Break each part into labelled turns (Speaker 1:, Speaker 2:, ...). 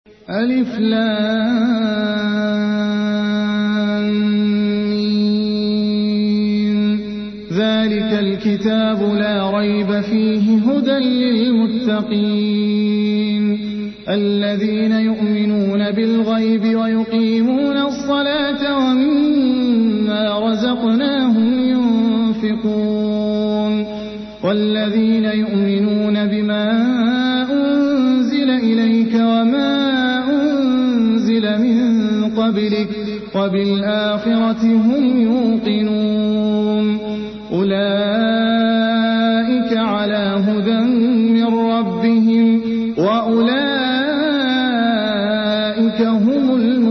Speaker 1: ألف لام ميم. ذلك الكتاب لا ريب فيه هدى للمتقين الذين يؤمنون بالغيب ويقيمون الصلاة ومما رزقناهم ينفقون والذين يؤمنون بما أنزل إليك وما أنزل من قبلك وبالآخرة هم يوقنون أولئك على هدى من ربهم وأولئك هم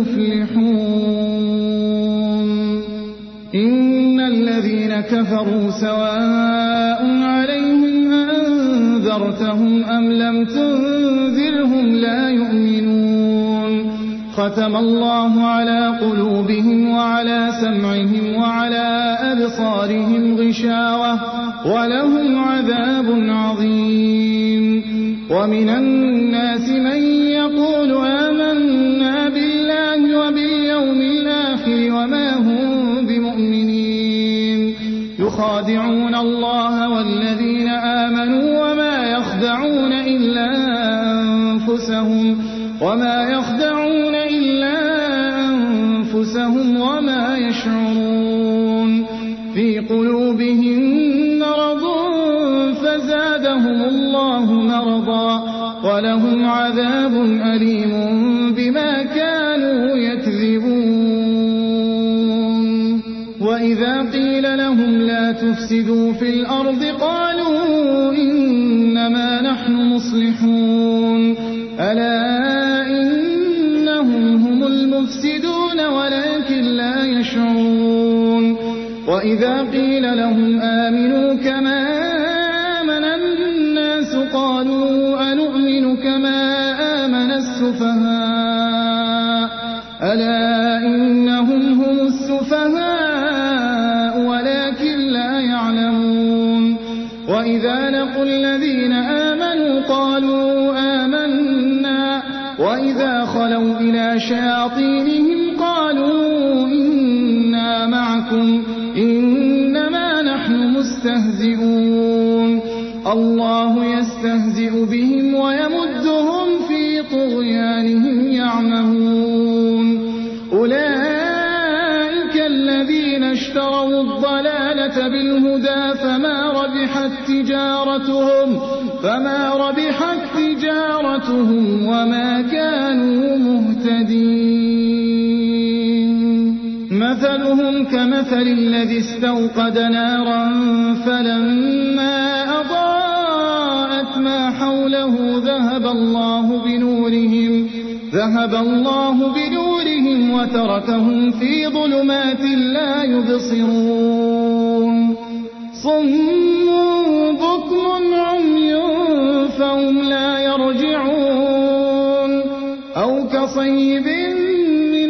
Speaker 1: المفلحون إن الذين كفروا سواء عليهم أنذرتهم أم لم تنذرهم لا يؤمنون ختم الله على قلوبهم وعلى سمعهم وعلى أبصارهم غشاوة ولهم عذاب عظيم ومن الناس من يقول آمنا بالله وباليوم الآخر وما هم بمؤمنين يخادعون الله والذين آمنوا وما يخدعون إلا أنفسهم وما يشعرون في قلوبهم مرض فزادهم الله مرضا ولهم عذاب أليم بما كانوا يكذبون وإذا قيل لهم لا تفسدوا في الأرض قالوا إنما نحن مصلحون ألا إنهم هم المفسدون ولكن لا يشعرون وإذا قيل لهم آمنوا كما آمن الناس قالوا أنؤمن كما آمن السفهاء ألا إنهم هم السفهاء ولكن لا يعلمون وإذا لقوا الذين آمنوا قالوا آمنا وإذا خلوا إلى شياطينهم قالوا إنا معكم إنما نحن مستهزئون الله يستهزئ بهم ويمدهم في طغيانهم يعمهون أولئك الذين اشتروا الضلالة بالهدى فما ربحت تجارتهم وما كانوا مهتدين مثلهم كمثل الذي استوقد نارا فلما أضاءت ما حوله ذهب الله بنورهم وتركهم في ظلمات لا يبصرون صم بكم عمي فهم لا يرجعون أو كصيب من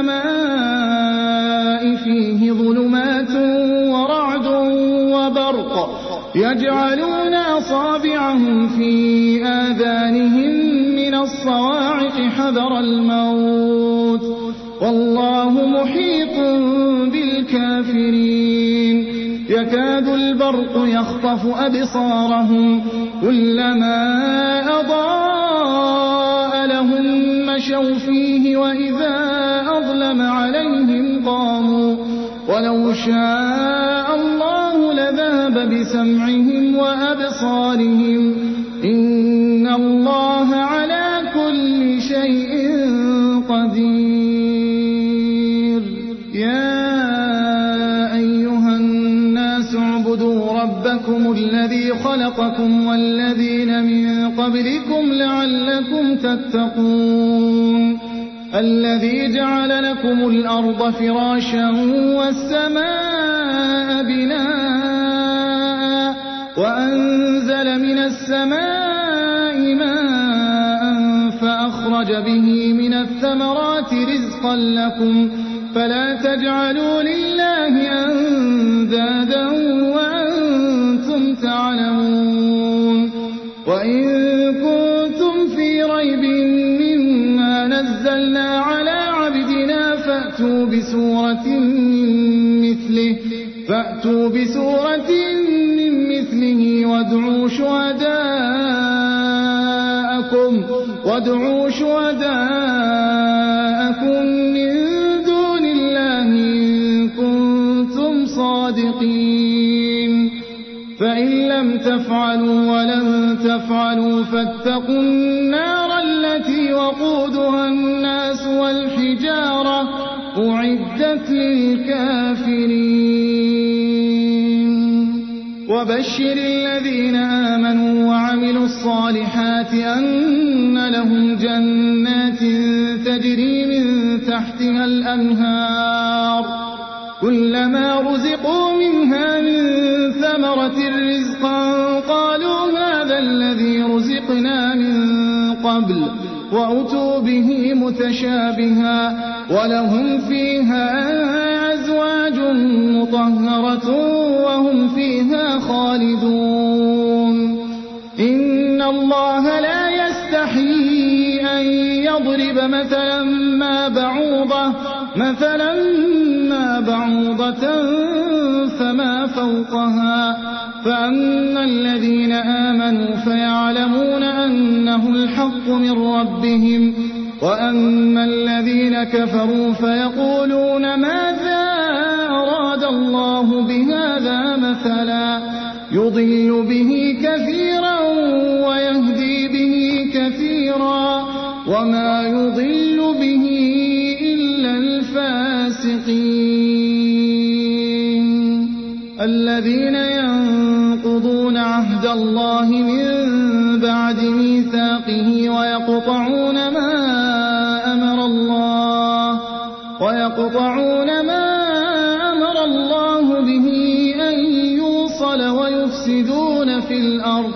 Speaker 1: السماء فيه ظلمات ورعد وبرق يجعلون أصابعهم في آذانهم من الصواعق حذر الموت والله محيط بالكافرين يكاد البرق يخطف أبصارهم كلما أضاء لهم مشوا فيه وإذا أظلم عليهم قاموا ولو شاء الله لذهب بسمعهم وأبصارهم إن الله على كل شيء قدير يا أيها الناس اعبدوا ربكم الذي خلقكم والذين من قبلكم لعلكم تتقون الذي جعل لكم الأرض فراشا والسماء بناء وأنزل من السماء ماء فأخرج به من الثمرات رزقا لكم فلا تجعلوا لله أندادا وأنتم تعلمون وإن كنتم في ريب مما نزلنا على عبدنا فأتوا بسورة من مثله وادعوا شهداءكم من دون الله إن كنتم صادقين فإن لم تفعلوا ولن تفعلوا فاتقوا النار التي وقودها الناس والحجارة أعدت للكافرين وبشر الذين آمنوا وعملوا الصالحات أن لهم جنات تجري من تحتها الأنهار كلما رزقوا منها من ثمرة رزقا قالوا هذا الذي رزقنا من قبل وأتوا به متشابها ولهم فيها أزواج مطهرة وهم فيها خالدون إن الله لا يستحيي أن يضرب مثلا ما بعوضة فما فوقها فأما الذين آمنوا فيعلمون أنه الحق من ربهم وأما الذين كفروا فيقولون ماذا أراد الله بهذا مثلا يضل به كثيرا ويهدي به كثيرا وما يضل به إلا الفاسقين الذين ينقضون عهد الله من بعد ميثاقه ويقطعون ما أمر الله به أن يوصل ويفسدون في الأرض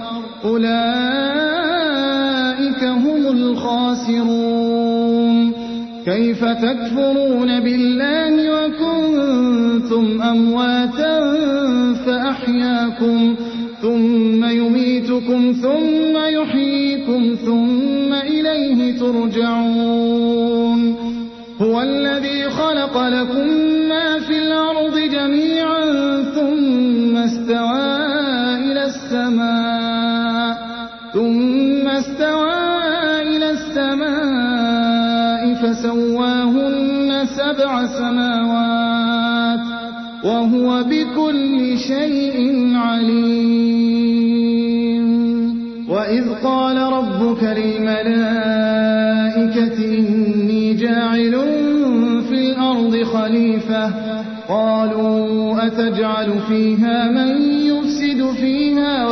Speaker 1: أولئك هم الخاسرون كيف تكفرون بالله وكنتم أمواتا فأحياكم ثم يميتكم ثم يحييكم ثم إليه ترجعون هو الذي خلق لكم ما في الأرض جميعا ثم استوى إلى السماء فسواهن 7 سماوات وهو بكل شيء عليم وإذ قال ربك للملائكة إني جاعل في الأرض خليفة قالوا أتجعل فيها من يفسد فيها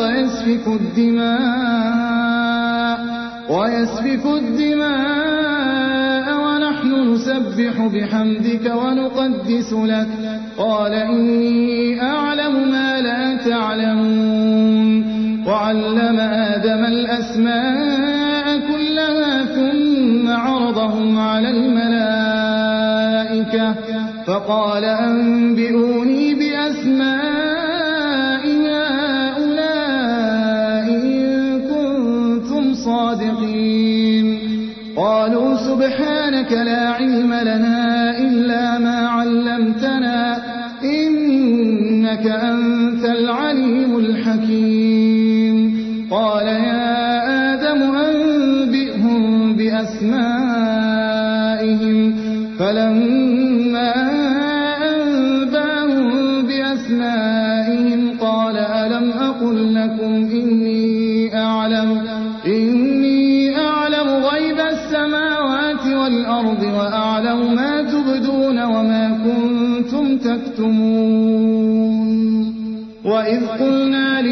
Speaker 1: ويسفك الدماء ونحن نسبح بحمدك ونقدس لك قال إني أعلم ما لا تعلمون وعلم آدم الأسماء كلها ثم عرضهم على الملائكة فقال أنبئوني بأسماء هؤلاء إن كنتم صادقين قالوا سبحانك لا علم لنا إلا ما علمتنا إنك أنت العليم الحكيم قال يا آدم أنبئهم بأسمائهم فلما أنباهم بأسمائهم قال ألم أقل لكم إني أعلم غيب السماوات والأرض وأعلم ما تبدون وما كنتم تكتمون وإذ قلنا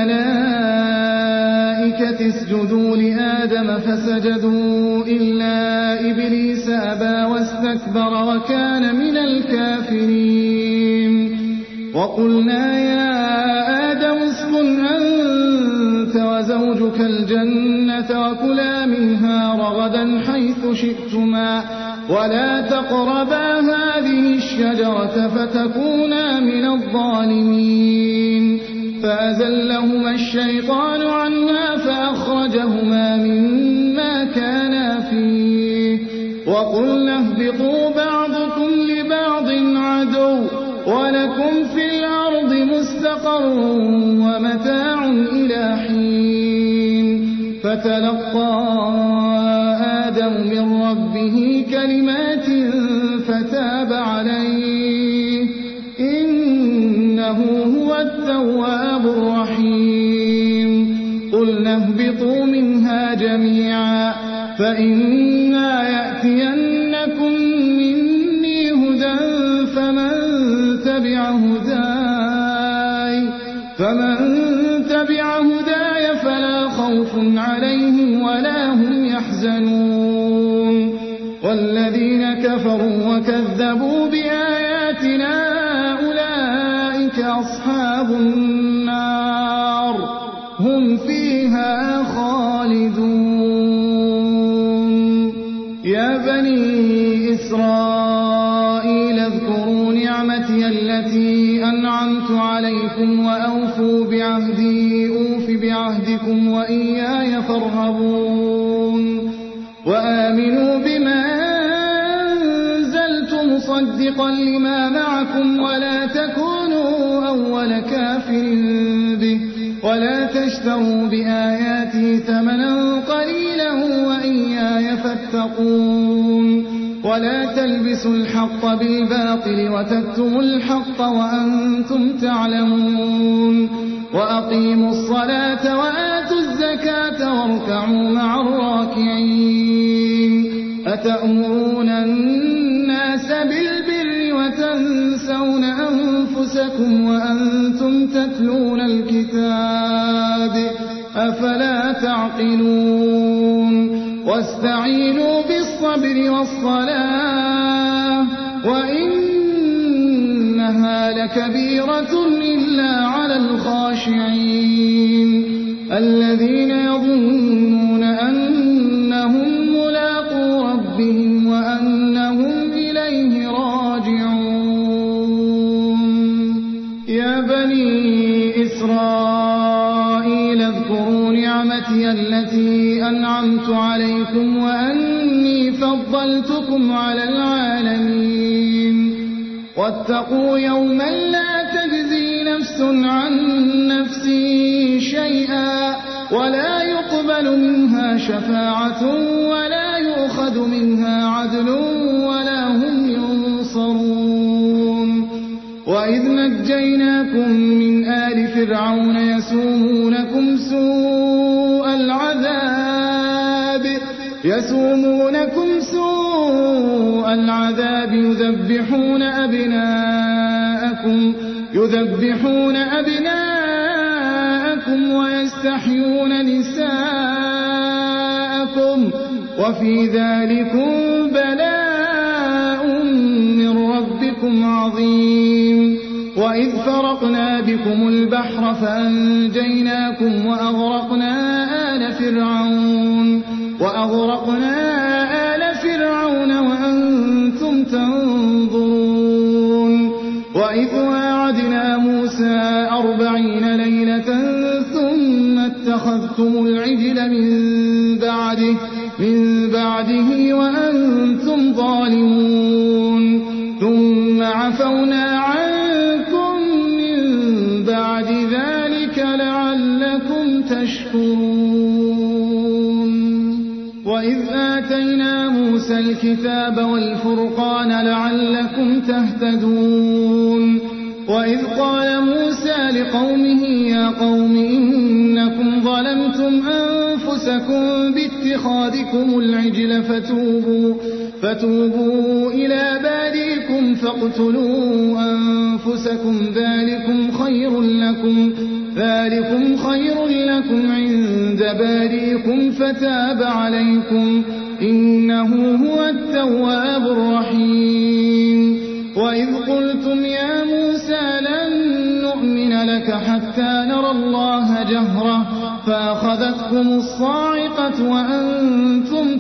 Speaker 1: للملائكة اسجدوا لآدم فسجدوا إلا إبليس أبى واستكبر وكان من الكافرين وقلنا يا آدم اسكن أنت وزوجك الجنة وكلا منها رغدا حيث شئتما ولا تقربا هذه الشجرة فتكونا من الظالمين فأزلهما الشيطان عنها فأخرجهما مما كانا فيه وقلنا اهبطوا بعضكم لبعض عدو ولكم في الأرض مستقر ومتاع إلى حين فتلقى آدم من ربه كلمات فتاب عليه إنه هو التواب الرحيم قلنا اهبطوا منها جميعا فإما يأتينكم مني هدى فمن تبع هداي فلا خوف عليهم ولا هم يحزنون والذين كفروا وكذبوا بآياتنا أولئك أصحاب النار هم فيها خالدون يا بني إسرائيل اذكروا نعمتي التي أنعمت عليكم وأوفوا بعهدي أوف بعهدكم وإياي فارهبون وآمنوا بما أنزلت مصدقا لما معكم ولا تكونوا أول كافر به ولا تشتروا بآياتي ثمنا قليلا وإياي فاتقون ولا تلبسوا الحق بالباطل وتكتموا الحق وأنتم تعلمون وأقيموا الصلاة وآتوا الزكاة واركعوا مع الراكعين أتأمرون الناس بالبر وتنسون أنفسكم وأنتم تتلون الكتاب أفلا تعقلون واستعينوا بالصبر والصلاة وإنها لكبيرة إلا على الخاشعين الذين يظنون أنهم ملاقو ربهم وأنهم إليه راجعون يا بني إسرائيل اذكروا نعمتي التي أنعمت عليكم وأني فضلتكم على العالمين واتقوا يوما لا تجزي نفس عن نفس شيئا ولا يقبل منها شفاعة ولا يؤخذ منها عدل ولا هم ينصرون وإذ نجيناكم من آل فرعون يسومونكم سوء العذاب يذبحون أبناءكم ويستحيون نساءكم وفي ذلكم بلاء من ربكم عظيم وإذ فرقنا بكم البحر فأنجيناكم وأغرقنا آل فرعون وأنتم تنظرون وإذ واعدنا موسى 40 ليلة ثم اتخذتم العجل من بعده وأنتم ظالمون ثم عفونا عنكم من بعد ذلك لعلكم تشكرون وإذ آتينا موسى الكتاب والفرقان لعلكم تهتدون وإذ قال موسى لقومه يا قوم إنكم ظلمتم أنفسكم باتخاذكم العجل فتوبوا إلى بارئكم فاقتلوا أنفسكم ذلكم خير لكم عند بارئكم فتاب عليكم إنه هو التواب الرحيم وإذ قلتم يا موسى لن نؤمن لك حتى نرى الله جهرة فأخذتكم الصاعقة وأنتم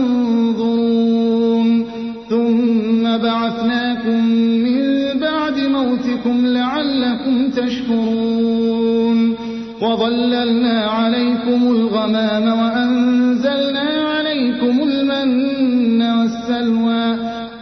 Speaker 1: تنظرون ثم بعثناكم من بعد موتكم لعلكم تشكرون وظللنا عليكم الغمام وأنزلنا عليكم المن والسلوى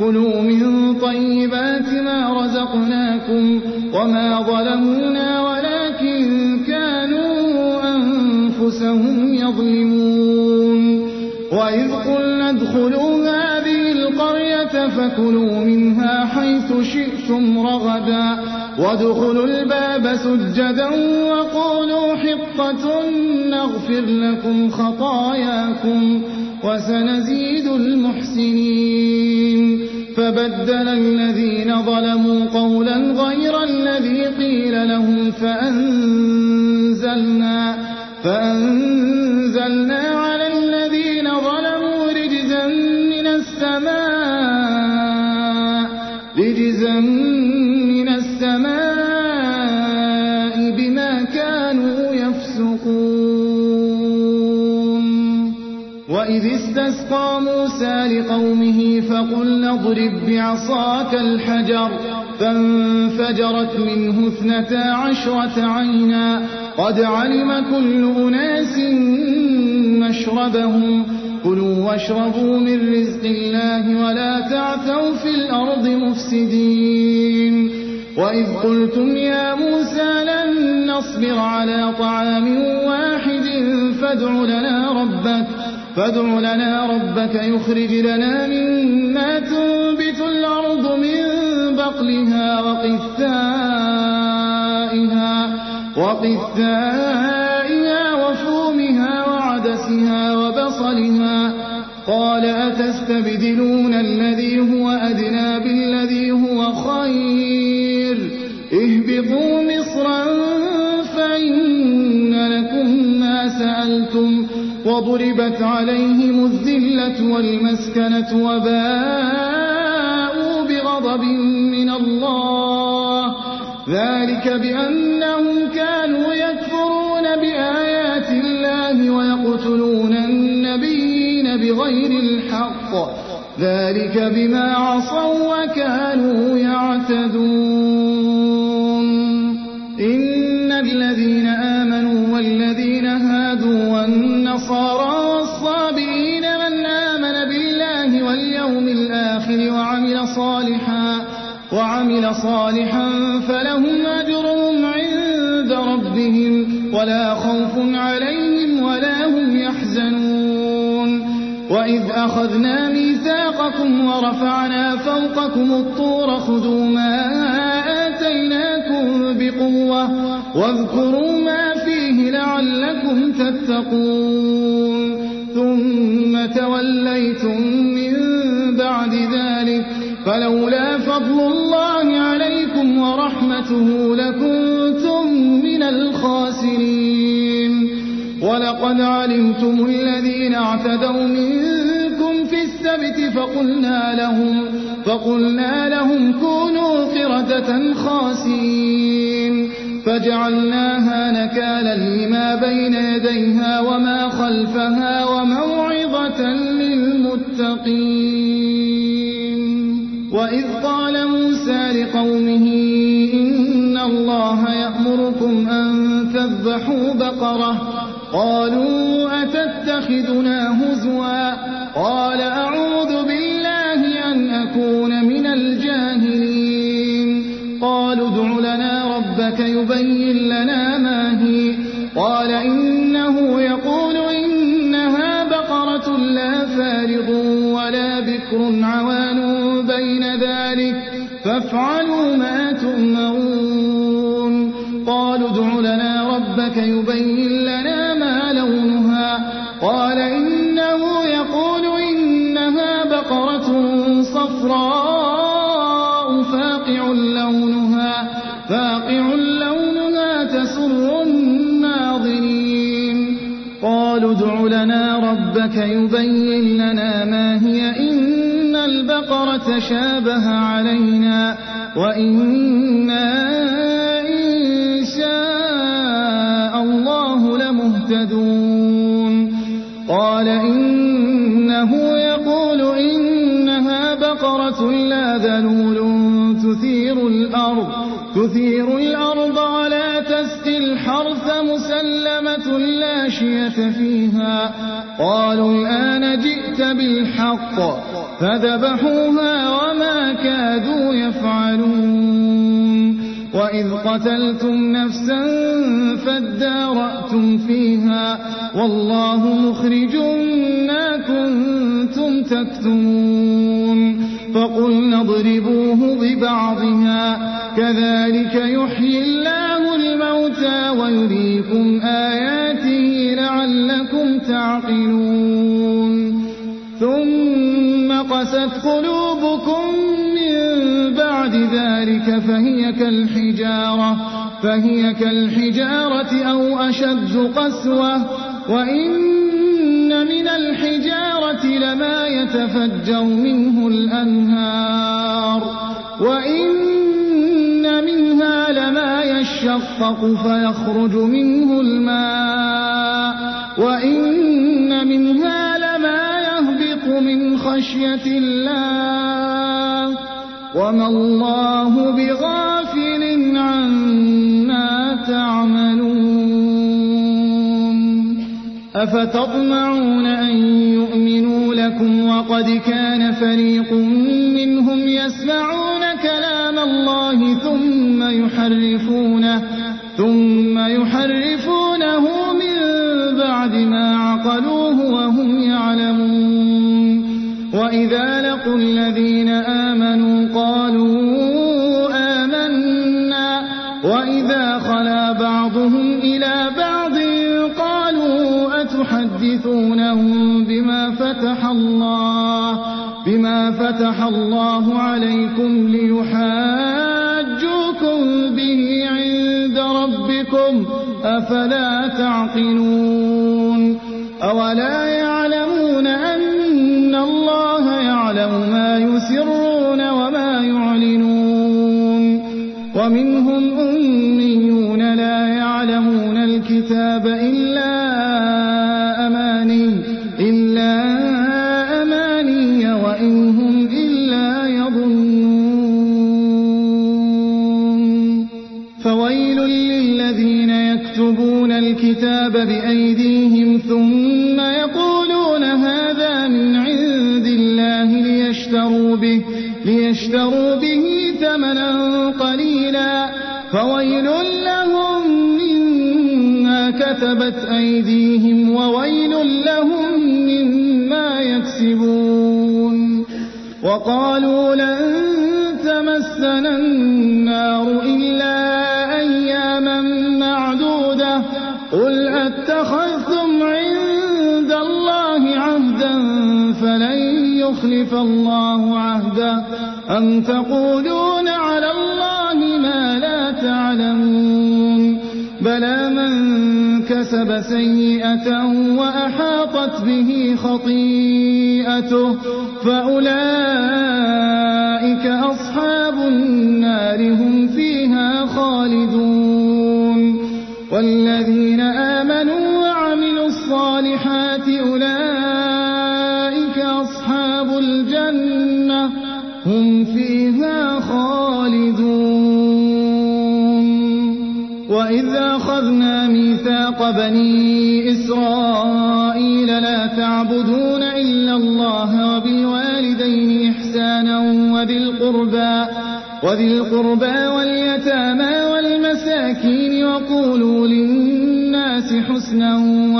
Speaker 1: كلوا من طيبات ما رزقناكم وما ظلمونا ولكن كانوا أنفسهم يظلمون وإذ قلنا ادخلوا هذه القرية فكلوا منها حيث شئتم رغدا وادخلوا الباب سجدا وقولوا حطة نغفر لكم خطاياكم وسنزيد المحسنين فبدل الذين ظلموا قولا غير الذي قيل لهم فأنزلنا على الذين ظلموا رجزا من السماء بما كانوا يفسقون وإذ استسقى موسى لقومه فقلنا اضرب بعصاك الحجر فانفجرت منه 12 عينا قد علم كل أناس مشربهم كلوا واشربوا من رزق الله ولا تعثوا في الأرض مفسدين وإذ قلتم يا موسى لن نصبر على طعام واحد فادع لنا ربك يخرج لنا مما تنبت الأرض من بقلها وقثائها وفومها وعدسها وبصلها قال أتستبدلون الذي هو أدنى بالذي هو خير اهبطوا مصرا فإن لكم ما سألتم وضربت عليهم الذلة والمسكنة وباءوا بغضب من الله ذلك بأنهم كانوا يكفرون بآيات الله ويقتلون النبيين بغير الحق ذلك بما عصوا وكانوا يعتدون إن الذين آمنوا والذين هادوا والنصارى والصابئين من آمن بالله واليوم الآخر وعمل صالحا فلهم أجرهم عند ربهم ولا خوف عليهم ولا هم يحزنون وإذ أخذنا ميثاقكم ورفعنا فوقكم الطور خذوا ما آتيناكم بقوة واذكروا ما فيه لعلكم تتقون ثم توليتم من بعد ذلك فلولا فضل الله عليكم ورحمته لكنتم من الخاسرين ولقد علمتم الذين اعتدوا منكم في السبت فقلنا لهم كونوا قردة خاسئين فجعلناها نكالا لما بين يديها وما خلفها وموعظة للمتقين وإذ قال موسى لقومه إن الله يأمركم أن تذبحوا بقرة قالوا أتتخذنا هزوا قال أعوذ بالله أن أكون من الجاهلين قالوا ادع لنا ربك يبين لنا ما هي قال إنه يقول إنها بقرة لا فارض ولا بكر عوان بين ذلك فافعلوا ما تؤمرون قالوا ادع لنا ربك يبين لنا ما لونها قال إنه يقول إنها بقرة صفراء فاقع لونها تسر الناظرين قالوا ادع لنا ربك يبين لنا ما هي إن البقرة شابه علينا وإنا إن شاء الله لمهتدون قال إنه يقول إنها بقرة لا ذلول تثير الأرض ولا تسقي الحرث مسلمة لا شية فيها قالوا الآن جئت بالحق فذبحوها وما كادوا يفعلون وإذ قتلتم نفسا فادارأتم فيها والله مخرج ما كنتم تكتمون فقلنا اضربوه ببعضها كذلك يحيي الله الموتى ويريكم آياته لعلكم تعقلون ثم قست قلوبكم من بعد ذلك فهي كالحجارة أو أشد قسوة وإن من الحجارة لما يتفجر منه الأنهار وإن منها لما يشقق فيخرج منه الماء وإن منها لما يهبط من خشية الله وما الله بغافل عما تعملون أفتطمعون أن يؤمنوا لكم وقد كان فريق منهم يسمعون كلام الله ثم يحرفونه من بعد ما عقلوه وهم يعلمون وإذا لقوا الذين آمنوا قالوا آمنا وإذا خلا بعضهم إلى بعض قالوا أتحدثونهم بما فتح الله عليكم ليحاجوكم به عند ربكم أفلا تعقلون أولا يعلمون أن الله يعلم ما يسرون وما يعلنون ومنهم أميون لا يعلمون الكتاب إلا أماني وإن هم إلا يظنون فويل للذين يكتبون الكتاب بأيديهم ثم يقولون هذا من عند الله ليشتروا به ثمنا قليلا فويل لهم مما كتبت أيديهم وويل لهم مما يكسبون وقالوا لن تمسنا النار إلا أياما معدودة قل أتخذتم عند الله عهدا فلن يخلف الله عهدا أم تقولون على الله ما لا تعلمون بلى من كسب سيئة وأحاطت به خطيئته فأولئك أصحاب النار هم فيها خالدون والذين آمنوا وعملوا الصالحات أولئك أصحاب الجنة هم فيها خالدون وإذ أخذنا ميثاق بني إسرائيل لا تعبدون إلا الله وبالوالدين إحسانا وذي القربى واليتامى والمساكين وقولوا للناس حسنا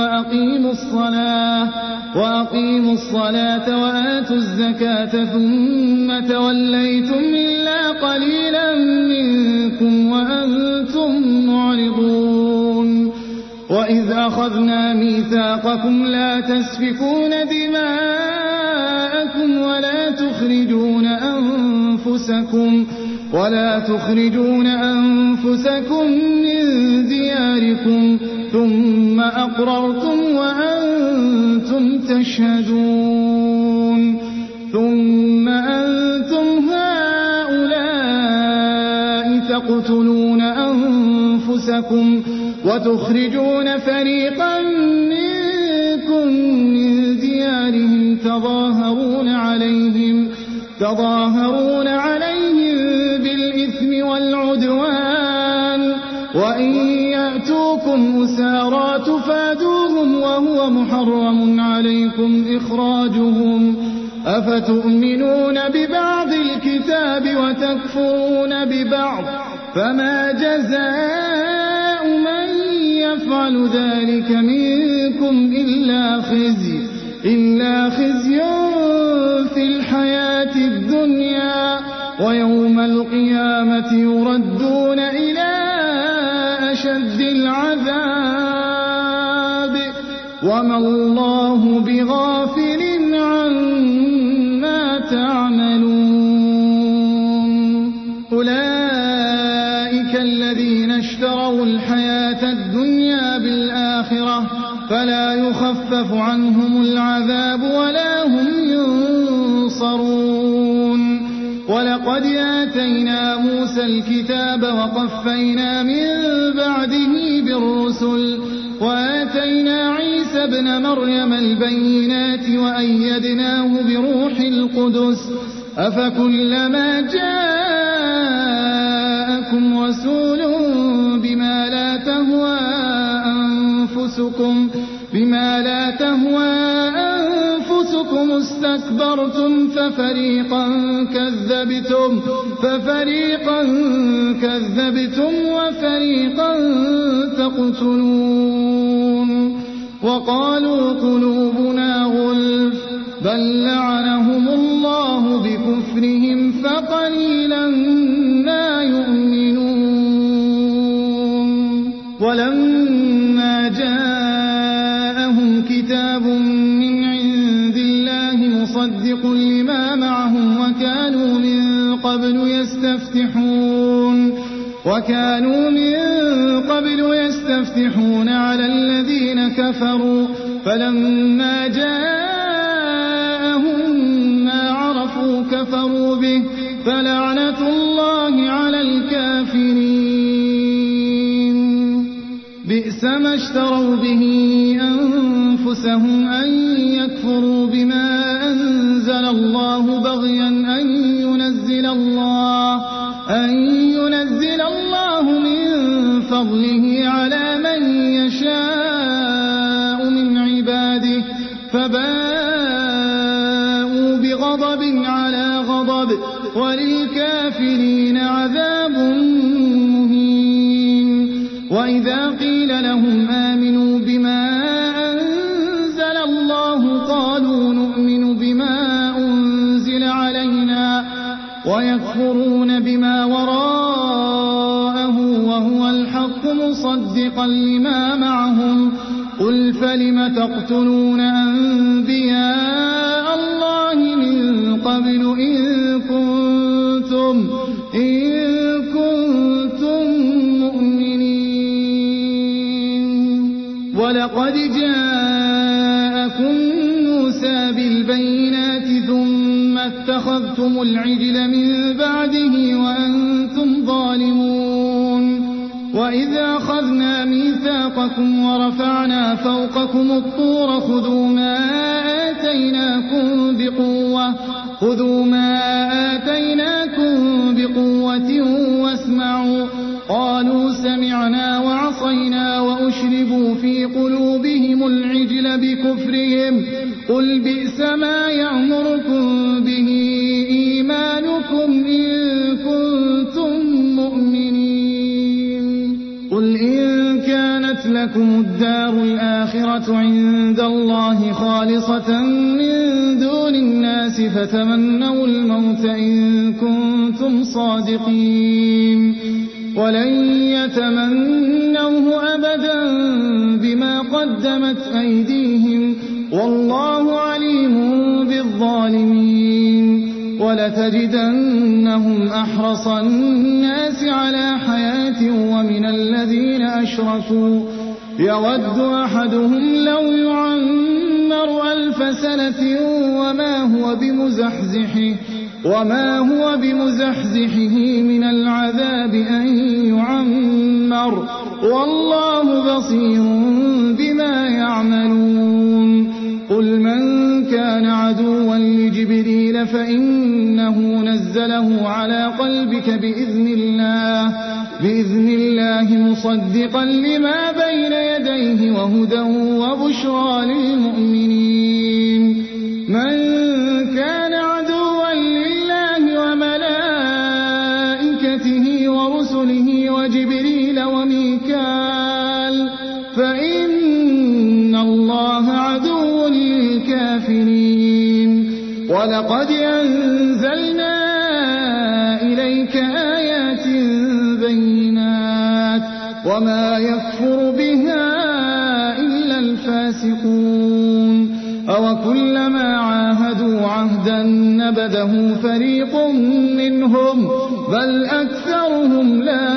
Speaker 1: وأقيموا الصلاة وآتوا الزكاة ثم توليتم إلا قليلا منكم وأنتم معرضون وإذ أخذنا ميثاقكم لا تسفكون دماءكم ولا تخرجون أنفسكم من دياركم ثم أقررتم وأنتم تشهدون ثم أنتم هؤلاء تقتلون أنفسكم وتخرجون فريقا منكم من ديارهم تظاهرون عليهم بالإثم والعدوان وإن يأتوكم أسارى تفادوهم وهو محرم عليكم أفتؤمنون ببعض الكتاب وتكفرون ببعض فما جزاء من يفعل ذلك منكم إلا خزي في الحياة الدنيا ويوم القيامة يردون إلى أشد العذاب وما الله بغافل عما تعملون أولئك الذين اشتروا الحياة الدنيا بالآخرة فلا يخفف عنهم العذاب ولا هم ينصرون ولقد آتينا موسى الكتاب وقفينا من بعده بالرسل وآتينا عيسى ابن مريم البينات وأيدناه بروح القدس أفكلما جاءكم رسول بما لا تهوى أنفسكم استكبرتم ففريقا كذبتم وفريقا تقتلون وقالوا قلوبنا غلف بل لعنهم الله بكفرهم فقليلا ما يؤمنون ولما جاءهم كتاب من عند الله مصدق لما معهم وكانوا من قبل يستفتحون على الذين كفروا فلما جاءهم ما عرفوا كفروا به فلعنة الله على الكافرين بئس ما اشتروا به أنفسهم أن يكفروا بما أنزل الله بغيا أن ينزل الله من فضله على من يشاء من عباده فباءوا بغضب على غضب وللكافرين عذاب مهين وإذا قيل لهم آمنوا بما أنزل الله قالوا نؤمن بما أنزل علينا ويكفرون بما وراءه وهو الحق مصدقا لما معهم قل فلم تقتلون أنبياء الله من قبل إن كنتم مؤمنين ولقد جاءكم موسى بالبينات ثم اتخذتم العجل من بعده وأنتم ظالمون وإذا أخذنا ميثاقكم ورفعنا فوقكم الطور خذوا ما آتيناكم بقوة واسمعوا قالوا سمعنا وعصينا وأشربوا في قلوبهم العجل بكفرهم قل بئس ما يأمركم به إيمانكم إن كنتم مؤمنين قل إن كانت لكم الدار الآخرة عند الله خالصة من دون الناس فتمنوا الموت إن كنتم صادقين ولن يتمنوه أبدا بما قدمت أيديهم والله عليم بالظالمين ولتجدنهم أحرص الناس على حياة ومن الذين أشركوا يود أحدهم لو يعمر 1000 سنة وما هو بمزحزحه من العذاب أن يعمر والله بصير بما يعملون قل من كان عدوا لجبريل فإنه نزله على قلبك بإذن الله مصدقا لما بين يديه وهدى وبشرى للمؤمنين من كان ولقد أنزلنا إليك آيات بينات وما يكفر بها إلا الفاسقون أوكلما عاهدوا عهدا نبذه فريق منهم بل أكثرهم لا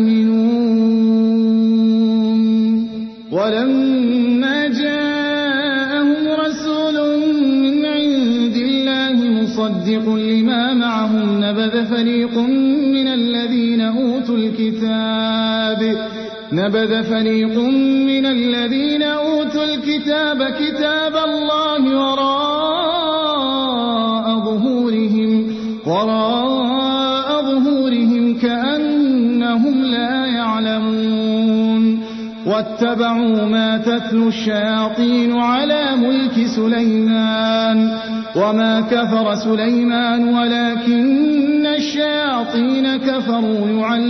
Speaker 1: يؤمنون ولما جاءهم رسول من عند الله مصدق لما معهم نبذ فريق من الذين أوتوا الكتاب كتاب الله وراء ظهورهم كأنهم لا يعلمون واتبعوا ما تتلو الشياطين على ملك سليمان وما كفر سليمان ولكن الشياطين كفروا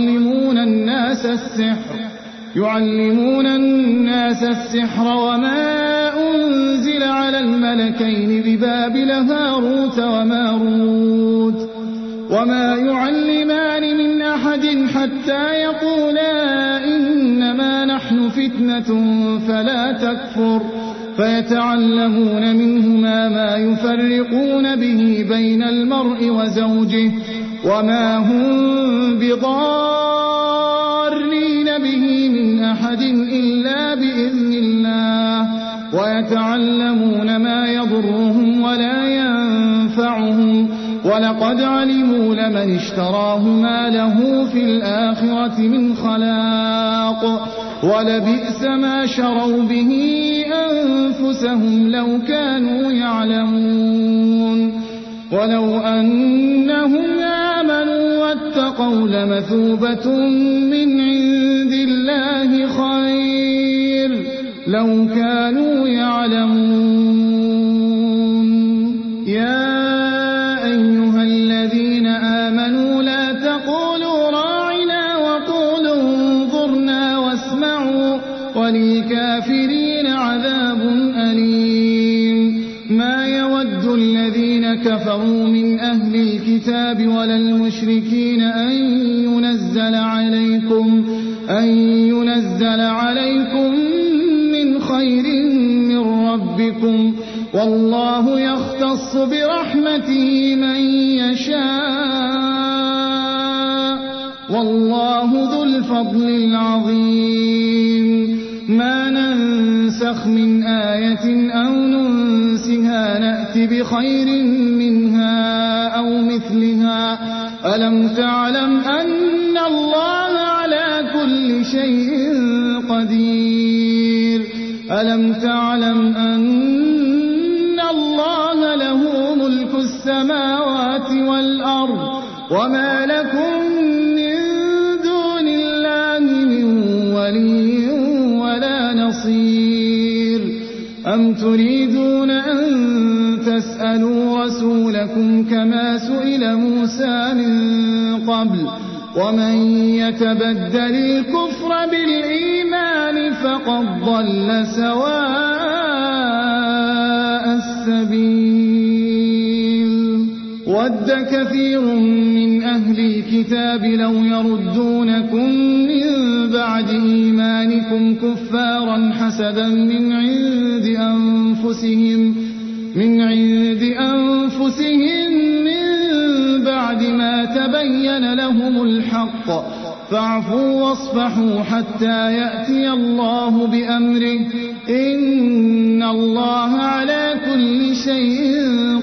Speaker 1: يعلمون الناس السحر وما أنزل على الملكين ببابل هاروت وماروت وما يعلمان من أحد حتى يقولا إنما نحن فتنة فلا تكفر فيتعلمون منهما ما يفرقون به بين المرء وزوجه وما هم بضارين به من أحد إلا بإذن الله ويتعلمون ما يضرهم ولا ينفعهم ولقد علموا لمن اشتراه ما له في الآخرة من خلاق ولبئس ما شروا به أنفسهم لو كانوا يعلمون ولو أنهم آمنوا واتقوا لمثوبة من عند الله خير لو كانوا يعلمون يا أيها الذين آمنوا لا تقولوا راعنا وقولوا انظرنا واسمعوا وللكافرين عذاب أليم ما يود الذين كفروا من أهل الكتاب ولا المشركين أن ينزل عليكم من خير من ربكم والله يختص برحمته من يشاء والله ذو الفضل العظيم ما ننسخ من آية أو ننسها نأتي بخير منها أو مثلها ألم تعلم أن الله على كل شيء قدير ألم تعلم أن الله له ملك السماوات والأرض وما لكم من دون الله من ولي ولا نصير أم تريدون أن تسألوا رسولكم كما سئل موسى من قبل ومن يتبدل الكفر بالإيمان فقد ضل سواء السبيل ود كثير من أهل الكتاب لو يردونكم من بعد إيمانكم كفارا حسدا من عند أنفسهم من بعد ما تبين لهم الحق فاعفوا واصفحوا حتى يأتي الله بأمره إن الله على كل شيء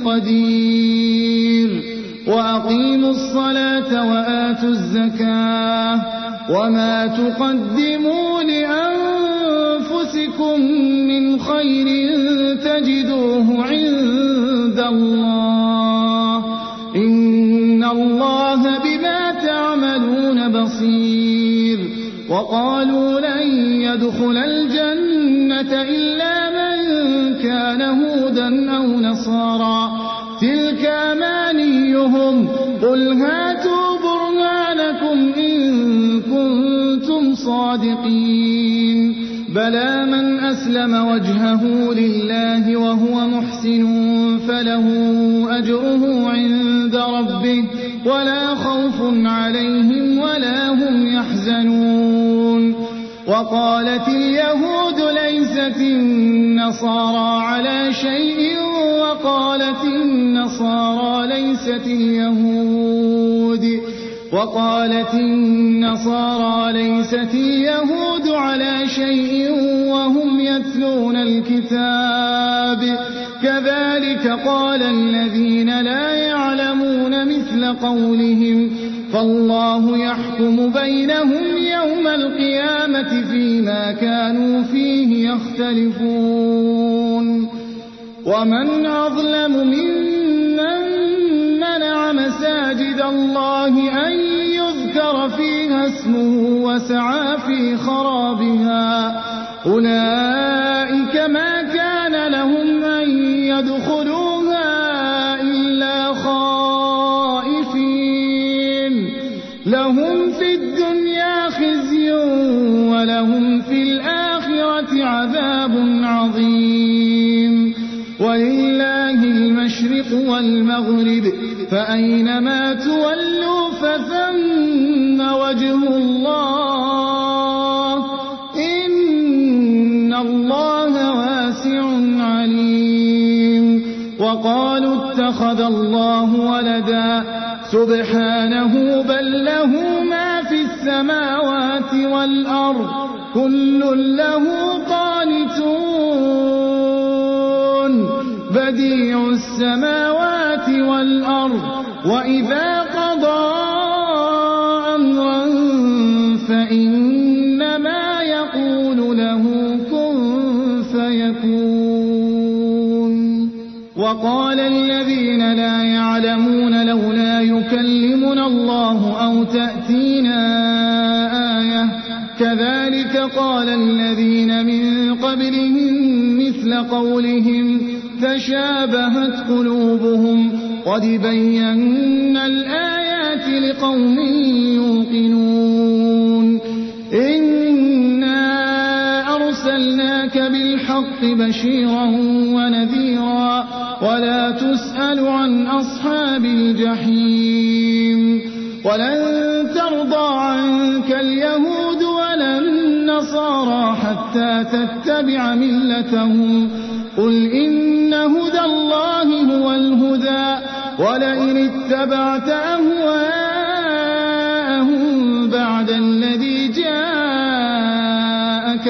Speaker 1: قدير وأقيموا الصلاة وآتوا الزكاة وما تقدموا لأنفسكم من خير تجدوه عند الله إن الله بما تعملون بصير وقالوا لن يدخل الجنة إلا من كان هودا أو نصارى تلك أمانيهم قل هاتوا برهانكم إن كنتم صادقين بلى من أسلم وجهه لله وهو محسن فله أجره عند ربه ولا خوف عليهم ولا هم يحزنون وقالت اليهود ليست النصارى على شيء وقالت النصارى ليست اليهود على شيء وهم يتلون الكتاب كذلك قال الذين لا يعلمون مثل قولهم فالله يحكم بينهم يوم القيامة فيما كانوا فيه يختلفون ومن أظلم ممن منع مساجد الله أن يذكر فيها اسمه وسعى في خرابها أولئك ما كان لهم أن يدخلوها إلا خائفين لهم في الدنيا خزي ولهم في الآخرة عذاب عظيم ولله المشرق والمغرب فأينما تولوا فثم وجه الله إن الله واسع عليم وقالوا اتخذ الله ولدا سبحانه بل له ما في السماوات والأرض كل له قانتون بديع السماوات والأرض وإذا قضى أمرا فإنما يقول له كن فيكون وقال الذين لا يعلمون لولا يكلمنا الله أو تأتينا آية كذلك قال الذين من قبلهم مثل قولهم تشابهت قلوبهم قد بينا الآيات لقوم يوقنون إنا أرسلناك بالحق بشيرا ونذيرا ولا تسأل عن أصحاب الجحيم ولن ترضى عنك اليهود ولا النصارى حتى تتبع ملتهم قل إن هدى الله هو الهدى ولئن اتبعت أهواءهم بعد الذي جاءك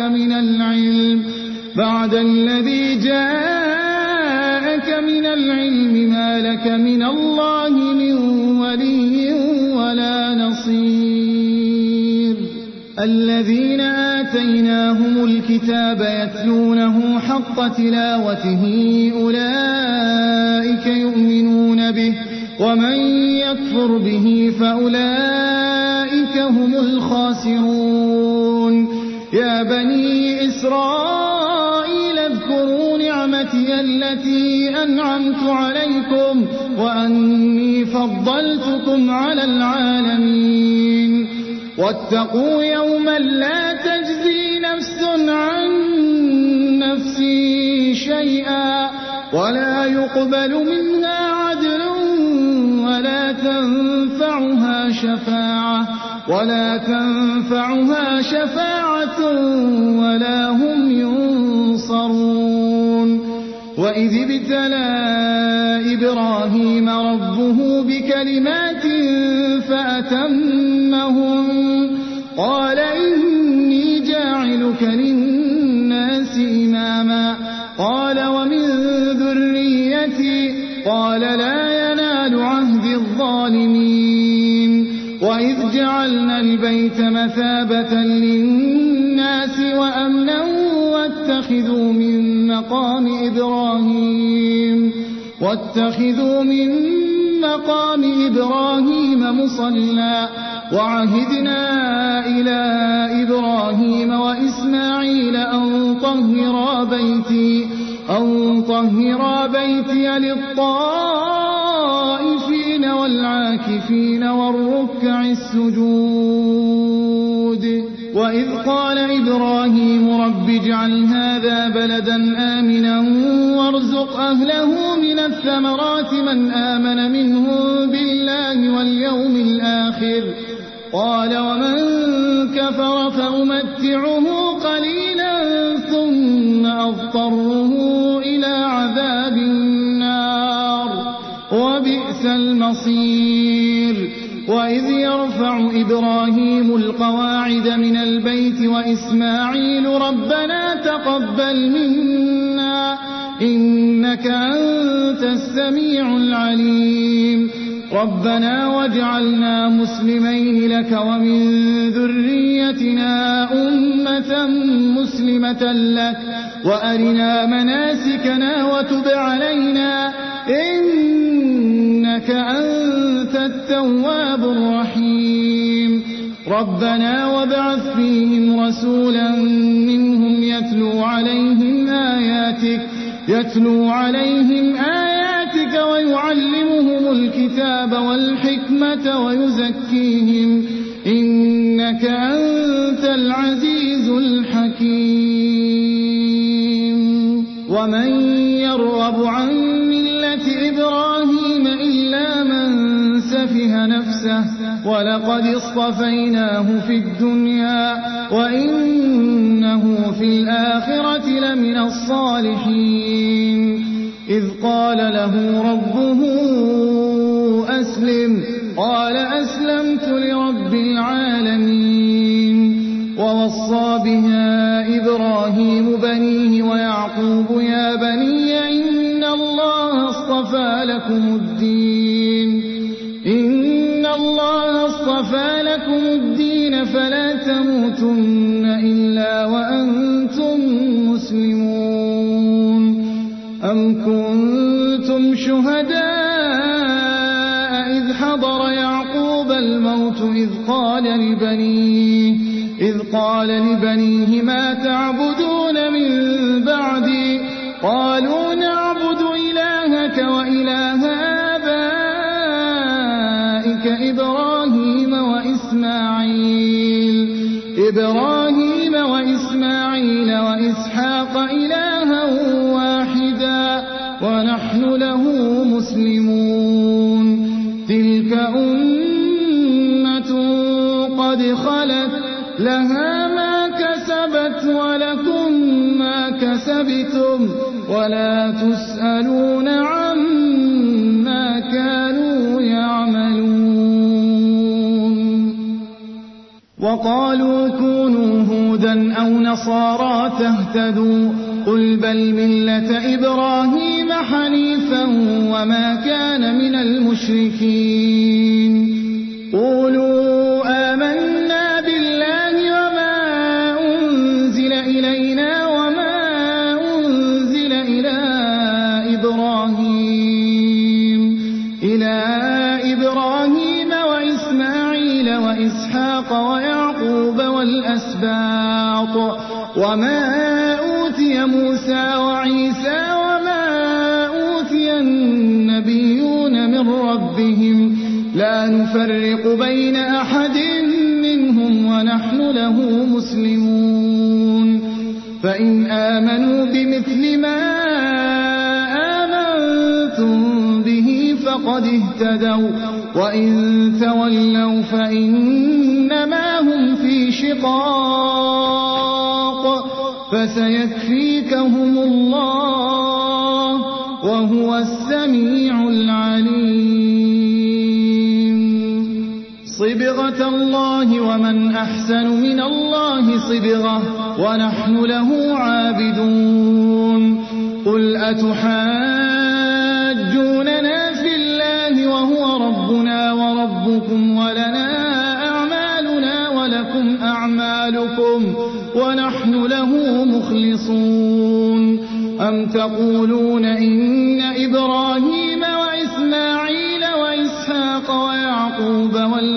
Speaker 1: من العلم ما لك من الله من ولي ولا نصير الذين آتيناهم الكتاب يتلونه حق تلاوته أولئك يؤمنون به ومن يكفر به فأولئك هم الخاسرون يا بني إسرائيل اذكروا نعمتي التي أنعمت عليكم وأني فضلتكم على العالمين واتقوا يوما لا تجزي نفس عن نفس شيئا ولا يقبل منها عدل ولا تنفعها شفاعة ولا هم ينصرون وإذ ابتلى إبراهيم ربه بكلمات فأتمهم قال إني جاعلك للناس إماما قال ومن ذريتي قال لا ينال عهد الظالمين وإذ جعلنا البيت مثابة للناس وأمنا واتخذوا من مقام إبراهيم مصلى وعهدنا إلى إبراهيم وإسماعيل أن طهرا بيتي للطائفين والعاكفين والركع السجود وإذ قال إبراهيم رب اجعل هذا بلدا آمنا وارزق أهله من الثمرات من آمن منهم بالله واليوم الآخر قال ومن كفر فأمتعه قليلا ثم أضطره إلى عذاب النار وبئس المصير وإذ يرفع إبراهيم القواعد من البيت وإسماعيل ربنا تقبل منا إنك أنت السميع العليم ربنا واجعلنا مسلمين لك ومن ذريتنا أمة مسلمة لك وأرنا مناسكنا وتب علينا إنك أنت التواب الرحيم ربنا وابعث فيهم رسولا منهم يتلو عليهم آياتك ويعلمهم الكتاب والحكمة ويزكيهم إنك أنت العزيز الحكيم ومن يرغب عن ملة إبراهيم إلا من سفه نفسه ولقد اصطفيناه في الدنيا وإنه في الآخرة لمن الصالحين إذ قال له ربه أسلم قال أسلمت لرب العالمين ووصى بها إبراهيم بنيه ويعقوب يا بني إن الله اصطفى لكم الدين فلا تموتن إلا وأنتم مسلمون أم كنتم شهداء إذ حضر يعقوب الموت إذ قال لبنيه ما تعبدون من بعدي قالوا نعبد إلهك وإله آبائك إبراهيم وإسماعيل وإسحاق إلها واحدا ونحن له مسلمون تلك أمة قد خلت لها ما كسبت ولكم ما كسبتم ولا تسألون عما كانوا يعملون وقالوا كونوا هودا أو نصارى تهتدوا قل بل ملة إبراهيم حنيفا وما كان من المشركين قولوا آمنا بالله وما أنزل إلينا وما أنزل إلى إبراهيم وإسماعيل وإسحاق ويعقوب والأسباط وما أوتي موسى وعيسى وما أوتي النبيون من ربهم لا نفرق بين أحد منهم ونحن له مسلمون فإن آمنوا بمثل ما آمنتم به فقد اهتدوا وإن تولوا فإنما هم في شقاق فسيكفيكهم الله وهو السميع العليم صبغة الله ومن أحسن من الله صبغة ونحن له عابدون قل أتحاجوننا في الله وهو ربنا وربكم ولنا أعمالنا ولكم أعمالكم ونحن له مخلصون أم تقولون إن إبراهيم وإسماعيل وإسحاق ويعقوب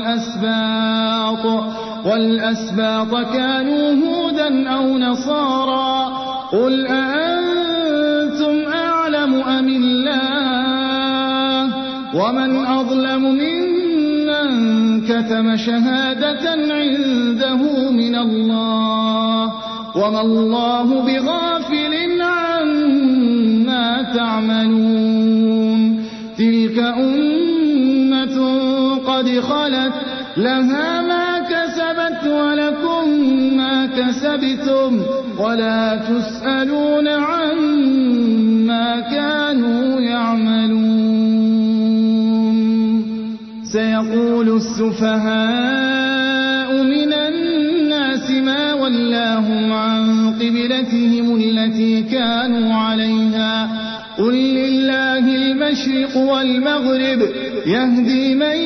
Speaker 1: والأسباط كانوا هودا أو نصارى قل أأنتم أعلم أم الله ومن أظلم ممن كتم شهادة عنده من الله وما الله بغافل عما تعملون تلك أمة قد خلت لها ما كسبت ولكم ما كسبتم ولا تسألون عما كانوا يعملون سيقول السفهاء من الناس ما ولاهم عن قبلتهم التي كانوا عليها قل لله المشرق والمغرب يهدي من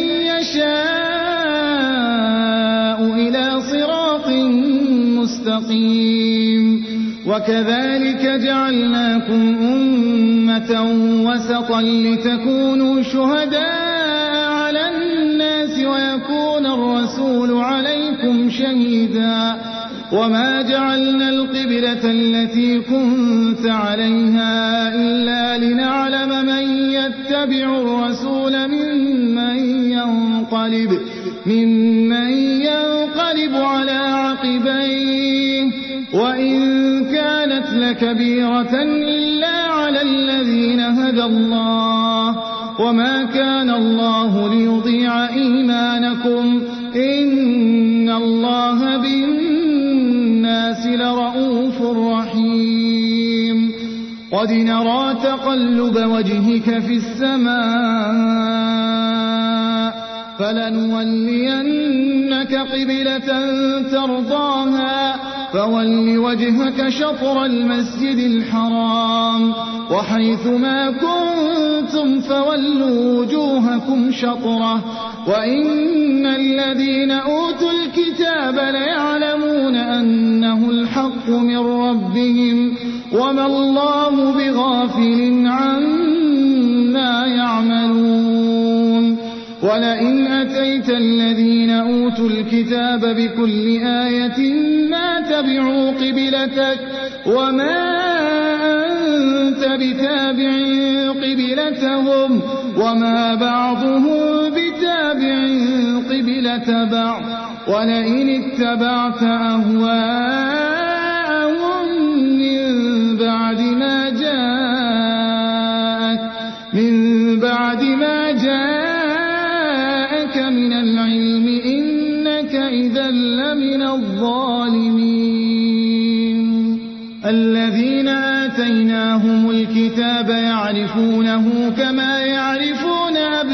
Speaker 1: يشاء إلى صراط مستقيم وكذلك جعلناكم أمة وسطا لتكونوا شهداء على الناس ويكون الرسول عليكم شهيدا وما جعلنا القبلة التي كنت عليها إلا لنعلم من يتبع الرسول ممن ينقلب على عقبيه وإن كانت لكبيرة إلا على الذين هدى الله وما كان الله ليضيع إيمانكم إن الله بالناس لرؤوف رحيم قد نرى تقلب وجهك في السماء فلنولينك قبلة ترضاها فول وجهك شطر المسجد الحرام وحيث ما كنتم فولوا وجوهكم شطره وإن الذين أوتوا الكتاب ليعلمون أنه الحق من ربهم وما الله بغافل عما يعملون ولئن أتيت الذين أوتوا الكتاب بكل آية ما تبعوا قبلتك وما أنت بتابع قبلتهم وما بعضهم بتابع قبلة بعض ولئن اتبعت أهواءهم من بعد ما جاءك من العلم إنك إذا لمن الظالمين الذين آتيناهم الكتاب يعرفونه كما يعرفون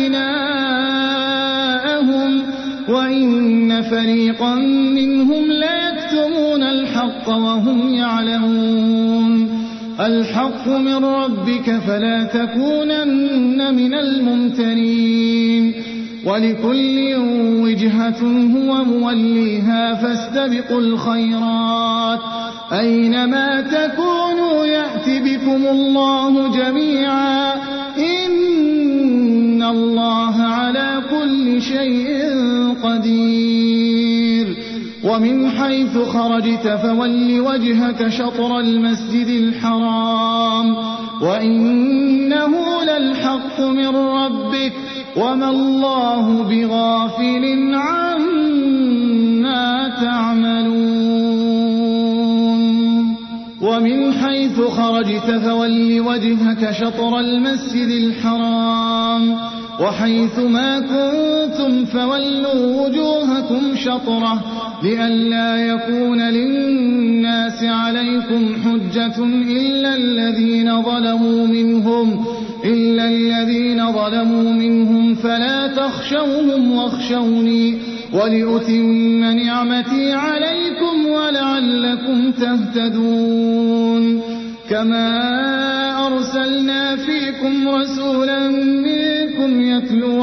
Speaker 1: أبناءهم وإن فريقا منهم ليكتمون الحق وهم يعلمون الحق من ربك فلا تكونن من الممترين ولكل وجهة هو موليها فاستبقوا الخيرات أينما تكونوا يأت بكم الله جميعا إن الله على كل شيء قدير ومن حيث خرجت فول وجهك شطر المسجد الحرام وإنه للحق من ربك وما الله بغافل عما تعملون ومن حيث خرجت فول وجهك شطر المسجد الحرام وحيث ما كنتم فولوا وجوهكم شطره لئلا يكون للناس عليكم حجة إلا الذين ظلموا منهم فلا تخشوهم واخشوني ولأتم نعمتي عليكم ولعلكم تهتدون كما أرسلنا فيكم رسولا منكم يتلو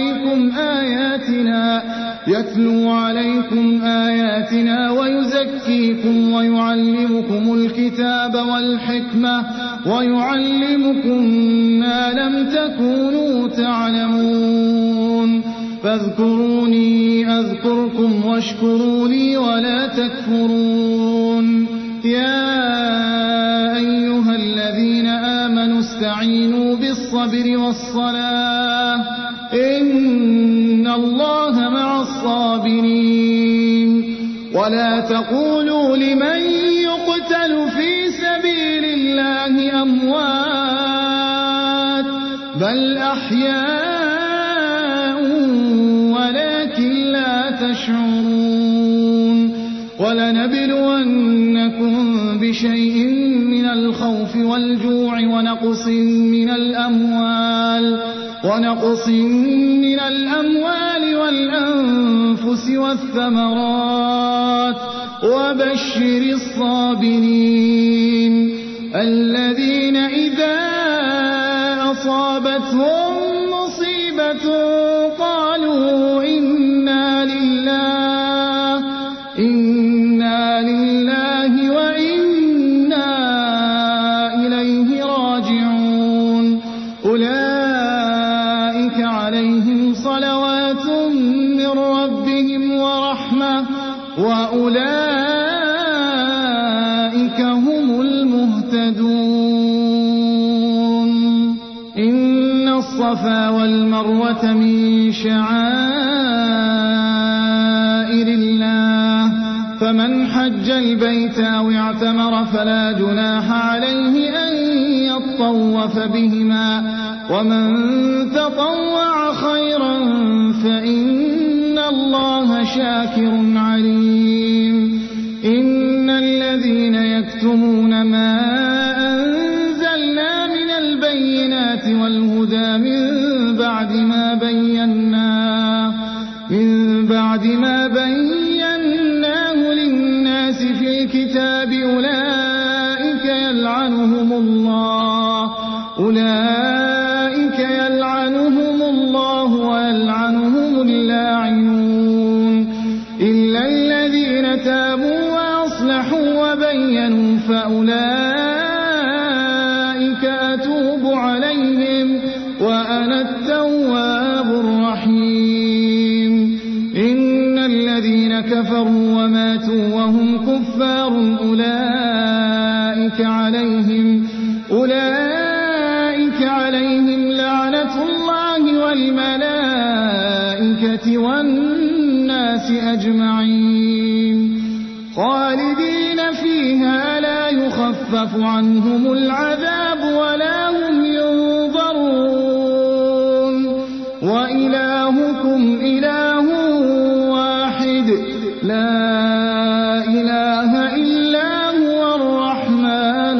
Speaker 1: عليكم آياتنا ويزكيكم ويعلمكم الكتاب والحكمة ويعلمكم ما لم تكونوا تعلمون فاذكروني أذكركم واشكروا لي ولا تكفرون يا أيها الذين آمنوا استعينوا بالصبر والصلاة إن الله مع الصابرين الصابرين ولا تقولوا لمن يقتل في سبيل الله أموات بل أحياء ولكن لا تشعرون ولنبلونكم بشيء من الخوف والجوع ونقص من الأموال والأنفس والثمرات وبشر الصابرين الذين إذا أصابتهم مصيبة قالوا إنا لله وإنا إليه راجعون أولئك عليهم صلوات من ربهم ورحمة وأولئك هم المهتدون إن الصفا والمروة من شعائر الله فمن حج البيت أو اعتمر فلا جناح عليه أن يطوف بهما ومن تطوع خيرا فإن الله شاكر عليم إن الذين يكتمون ما أنزلنا من البينات والهدى من بعد ما بيناه للناس في الكتاب أولئك يلعنهم الله ويلعنهم اللاعنون إلا الذين تابوا وأصلحوا وبينوا فأولئك أتوب عليهم وأنا التواب الرحيم إن الذين كفروا وماتوا وهم كفار أولئك عليهم لعنة الله والملائكة والناس أجمعين خالدين فيها لا يخفف عنهم العذاب ولا هم ينظرون وإلهكم إله واحد لا إله إلا هو الرحمن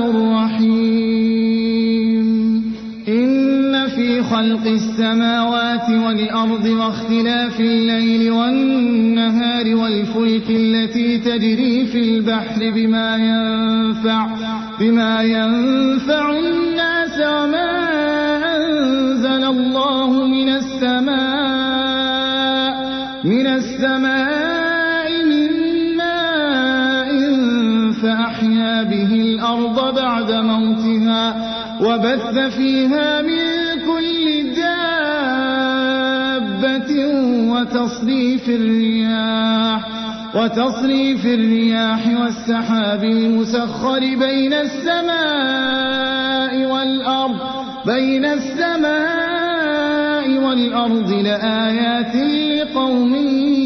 Speaker 1: الرحيم إن في خلق السماوات والأرض واختلاف الليل والنهار والفلك التي تجري في البحر بما ينفع الناس وما أنزل الله من السماء من ماء فأحيا به الأرض بعد موتها وبث فيها من كل دابة وتصريف الرياح والسحاب المسخر بين السماء والأرض لآيات لقوم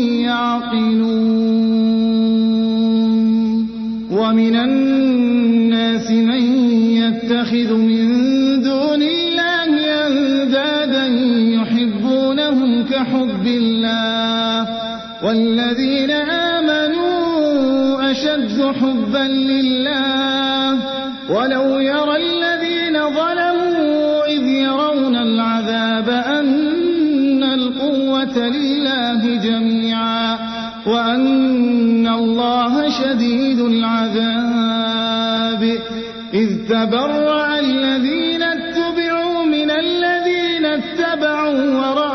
Speaker 1: يعقلون ومن الناس من يتخذ من دون الله أندادا يحبونهم كحب الله والذين آمنوا أشد حبا لله ولو يرى الذين ظلموا إذ يرون العذاب أن القوة لله جميعا وأن الله شديد العذاب إذ تبرأ الذين اتبعوا من الذين اتبعوا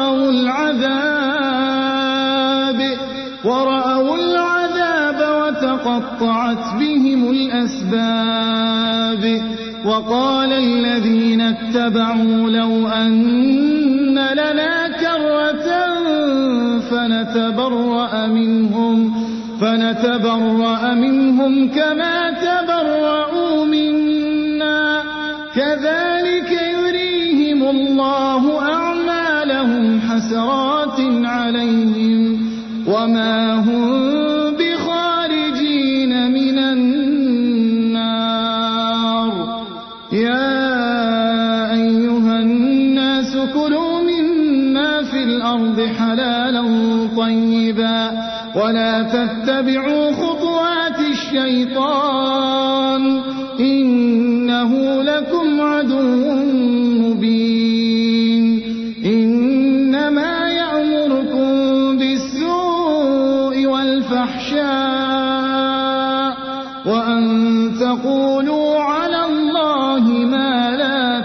Speaker 1: ورأوا العذاب وتقطعت بهم الأسباب وقال الذين اتبعوا لو أن لنا كرة فنتبرأ منهم كما تبرأوا منا كذلك يريهم الله أعمالهم حسرات عليهم وما هم بخارجين من النار. يا أيها الناس كلوا مما في الأرض حلالا طيبا ولا تتبعوا خطوات الشيطان إنه لكم عدو مبين. إنما يأمركم بالسوء والفحشاء وأن تقولوا على الله ما لا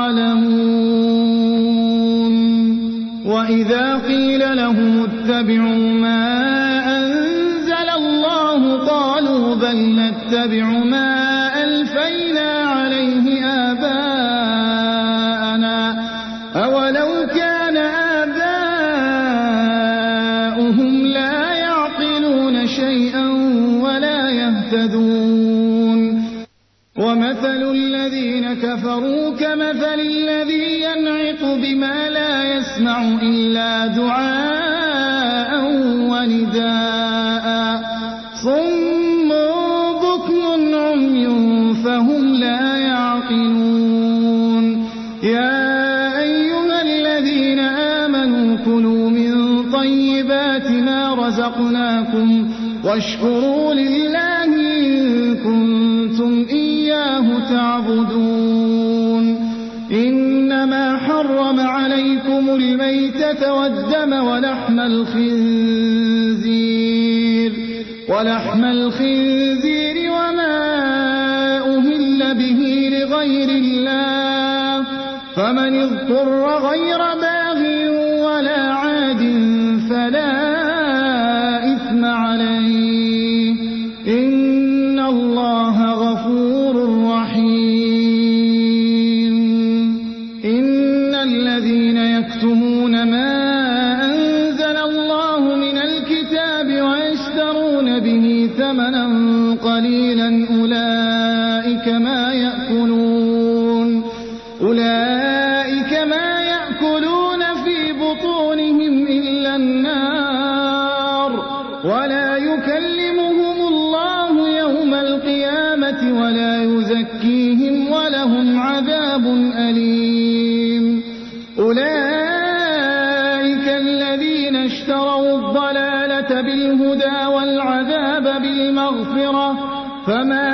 Speaker 1: تعلمون. وإذا قيل لهم اتبعوا ما أنزل الله قالوا بل نتبع ما ألفينا عليه آباءنا أولو كان آباؤهم لا يعقلون شيئا ولا يهتدون. ومثل الذين كفروا كمثل الذي ينعق بما لا يسمع إلا دعاء ونداء صم بكم عمي فهم لا يعقلون. يا أيها الذين آمنوا كلوا من طيبات ما رزقناكم واشكروا لله إن كنتم إياه تعبدون. إنما حرم عليكم الميتة والدم ولحم الخنزير وما أهل به لغير الله فمن اضطر غير باغ ولا عاد فلا إثم عليه إن الله غفور رحيم. إن الذين يكتمون ما أنزل الله من الكتاب ويشترون به ثمنا قليلا أولئك ما يأكلون في بطونهم إلا النار ولا يكلمهم الله يوم القيامة ولا يزكيهم ولهم عذاب أليم. أولئك الذين اشتروا الضلالة بالهدى والعذاب بالمغفرة فما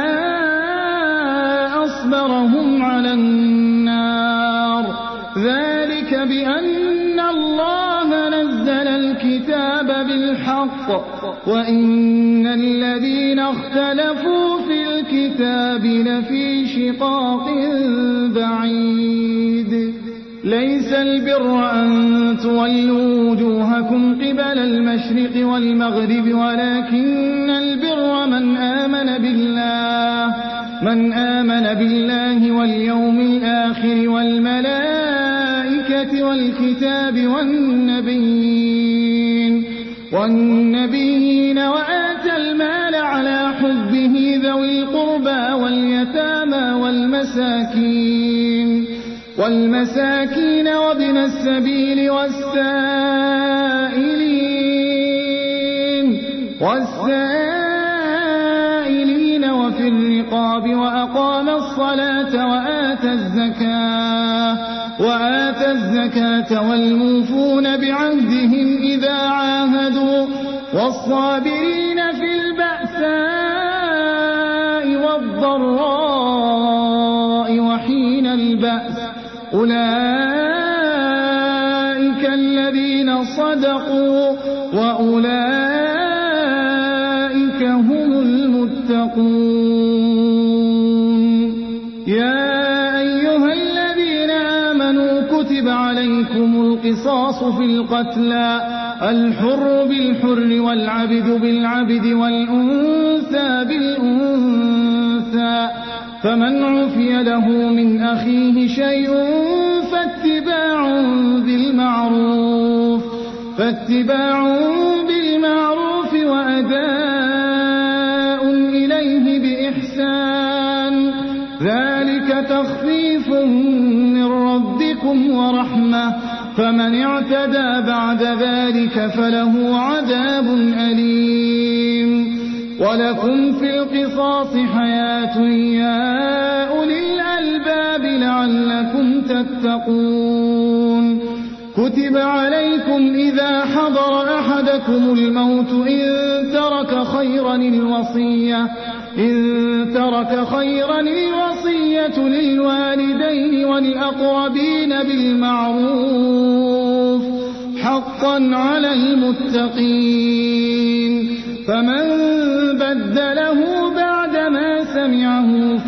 Speaker 1: أصبرهم على النار ذلك بأن الله نزل الكتاب بالحق وإن الذين اختلفوا في الكتاب لفي شقاق بعيد. ليس البر أن تولوا وجوهكم قبل المشرق والمغرب ولكن البر من آمن بالله واليوم الآخر والملائكة والكتاب والنبيين وآتى المال على حبه ذوي القربى واليتامى والمساكين وابن السبيل والسائلين وفي الرقاب وأقام الصلاة وآتى الزكاة والموفون بعهدهم إذا عاهدوا والصابرين في البأساء والضراء وحين البأس أولئك الذين صدقوا وأولئك هم المتقون. يا أيها الذين آمنوا كتب عليكم القصاص في القتلى الحر بالحر والعبد بالعبد والأنثى بالأنثى فمن عفي له من أخيه شيء فاتباع بالمعروف وأداء إليه بإحسان ذلك تخفيف من ربكم ورحمة فمن اعتدى بعد ذلك فله عذاب أليم. ولكم في القصاص حياة يا أولي الألباب لعلكم تتقون. كتب عليكم إذا حضر أحدكم الموت إن ترك خيرا الوصية للوالدين والأقربين بالمعروف حقا على المتقين. فمن بدله بعدما سمعه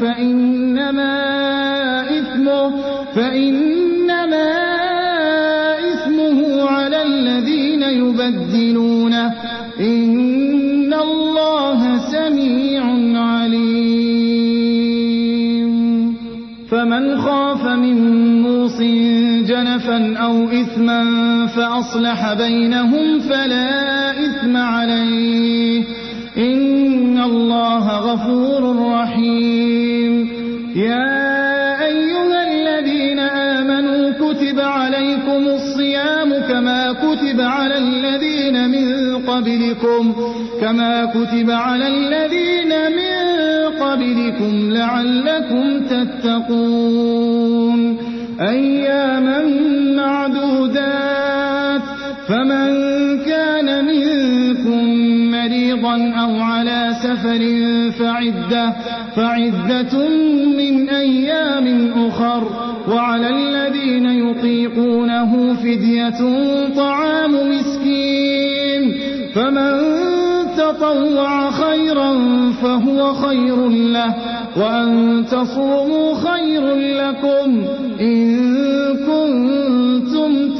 Speaker 1: فإنما إثمه على الذين يبدلونه إن الله سميع عليم. فمن خاف من موص جنفا أو إثما فأصلح بينهم فلا إثم عليه إن الله غفور رحيم. يا أيها الذين آمنوا كتب عليكم الصيام كما كتب على الذين من قبلكم لعلكم تتقون. أياما معدودات. فمن كان منكم مريضا أو على سفر فعدة من أيام أخر. وعلى الذين يطيقونه فدية طعام مسكين. فمن تطوع خيرا فهو خير له وأن تصوموا خير لكم إن كنتم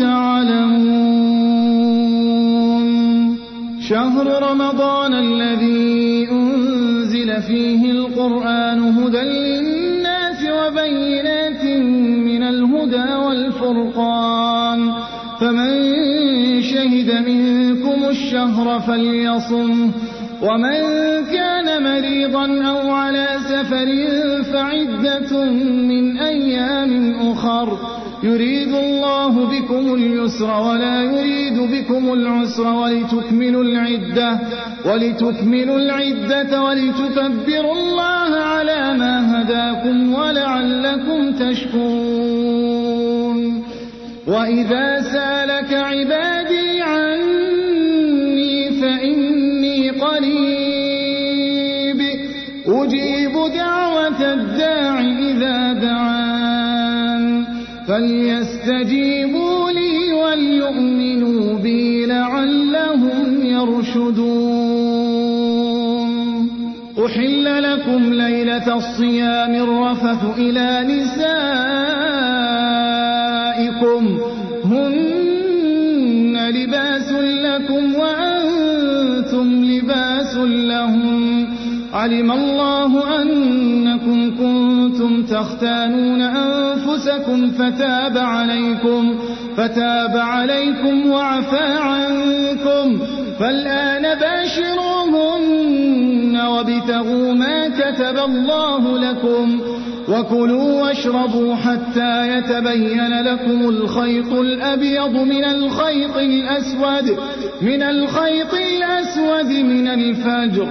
Speaker 1: تعلمون. شهر رمضان الذي أنزل فيه القرآن هدى للناس وبينات من الهدى والفرقان. فمن شهد منكم الشهر فليصمه. ومن كان مريضا أو على سفر فعدة من أيام أخر. يريد الله بكم اليسر ولا يريد بكم العسر ولتكملوا العدة ولتكبروا الله على ما هداكم ولعلكم تشكرون. وإذا سالك عبادي عني فإني قريب أجيب دعوة الداع إذا دعان فليستجيبوا لي وليؤمنوا بي لعلهم يرشدون. أحل لكم ليلة الصيام الرفث إلى نسائكم هن لباس لكم وأنتم لباس لهم. علم الله أنكم كنتم تختانون أنفسكم فتاب عليكم وعفى عنكم. فالآن باشروهن وابتغوا ما كتب الله لكم وكلوا واشربوا حتى يتبين لكم الخيط الأبيض من الخيط الأسود من الفجر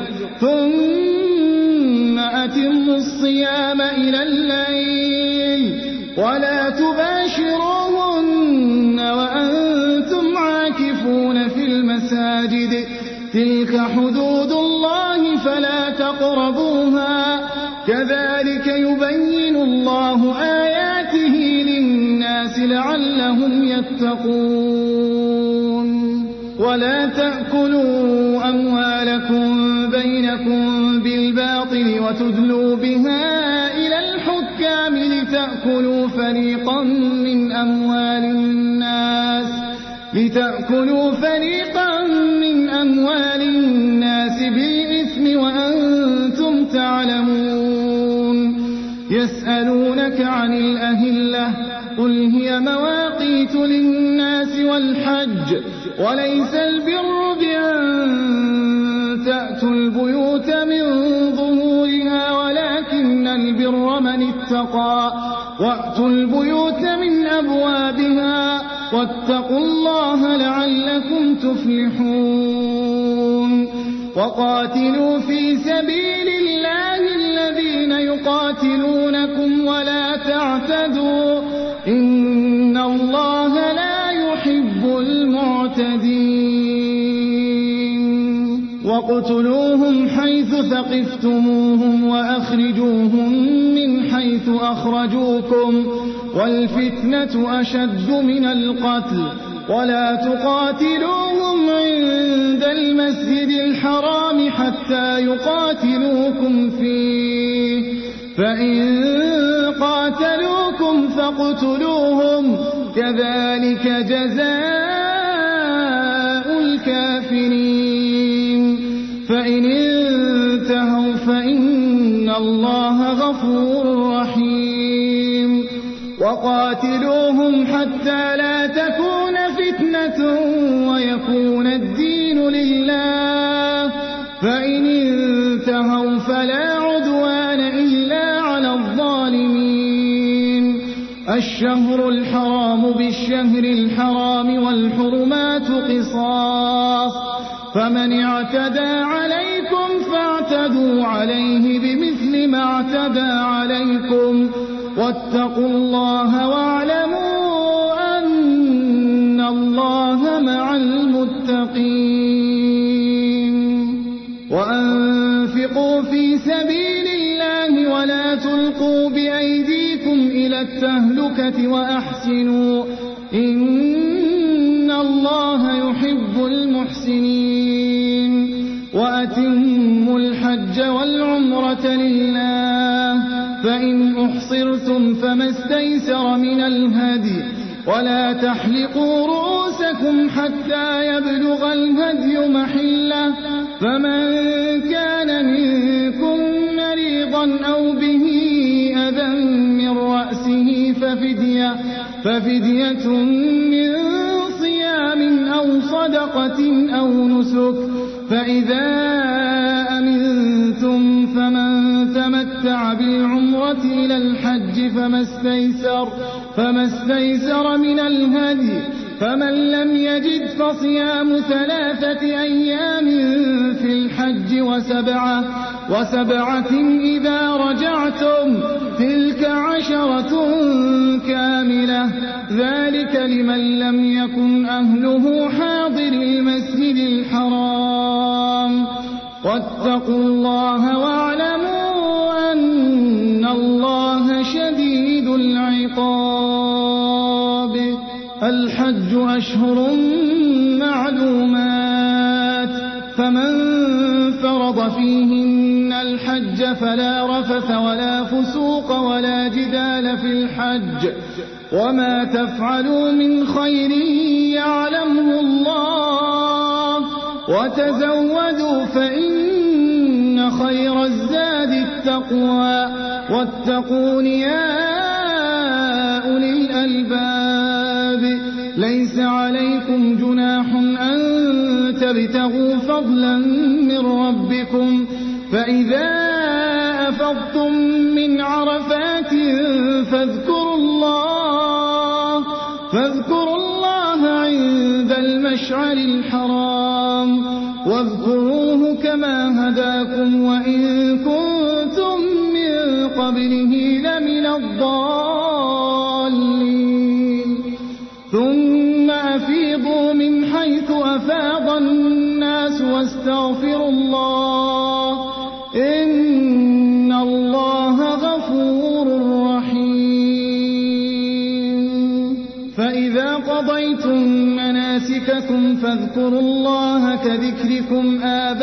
Speaker 1: ثم أتموا الصيام إلى الليل ولا تباشروهن وأنتم عاكفون في المساجد. تلك حدود الله فلا تقربوها. كذلك يبين الله آياته للناس لعلهم يتقون. ولا تأكلوا أموالكم بينكم بالباطل وتدلوا بها إلى الحكام لتأكلوا فريقا من أموال الناس بالإثم وأنتم تعلمون. يسألونك عن الأهلة قل هي مواقيت للناس والحج وليس البر بأن تأتوا البيوت من ظهورها ولكن البر من اتقى وأتوا البيوت من أبوابها واتقوا الله لعلكم تفلحون وقاتلوا في سبيل الله الذين يقاتلونكم ولا تعتدوا إن الله لا يحب المعتدين واقتلوهم حيث ثقفتموهم وأخرجوهم من حيث أخرجوكم والفتنة أشد من القتل ولا تقاتلوهم عند المسجد الحرام حتى يقاتلوكم فيه فإن قاتلوكم فاقتلوهم كذلك جزاء الكافرين فإن انتهوا فإن الله غفور رحيم وقاتلوهم حتى لا تكون فتنة ويكون الدين لله فإن انتهوا فلا عدوان إلا على الظالمين الشهر الحرام بالشهر الحرام والحرمات قصاص فمن اعتدى عليكم فاعتدوا عليه بمثل ما اعتدى عليكم واتقوا الله واعلموا أن الله مع المتقين وأنفقوا في سبيل الله ولا تلقوا بأيديكم إلى التهلكة وأحسنوا إن الله يحب المحسنين وأتموا الحج والعمرة لله فإن أحصرتم فما استيسر من الهدي ولا تحلقوا رؤوسكم حتى يبلغ الهدي محله فمن كان منكم مريضا أو به أذى من رأسه ففدية من صيام أو صدقة أو نسك فإذا أمنتم فمن تمتع بالعمرة إلى الحج فما استيسر من الهدي فمن لم يجد فصيام 3 أيام في الحج وسبعة إذا رجعتم تلك 10 كاملة ذلك لمن لم يكن أهله حاضر المسجد الحرام واتقوا الله واعلموا أن الله شديد العقاب الحج أشهر معلومات فمن فرض فيهن الحج فلا رفث ولا فسوق ولا جدال في الحج وما تفعلوا من خير يعلمه الله وتزودوا فإن خير الزاد التقوى واتقون يا أولي الألباب ليس عليكم جناح أن تبتغوا فضلا من ربكم فإذا أفضتم من عرفات فاذكروا الله عند المشعر الحرام واذكروه كما هداكم وإن كنتم من قبله لمن الضالين ثم أفيضوا من حيث أفاض الناس واستغفروا الله إن الله غفور رحيم فإذا قضيتم مناسككم فاذكروا الله كذكركم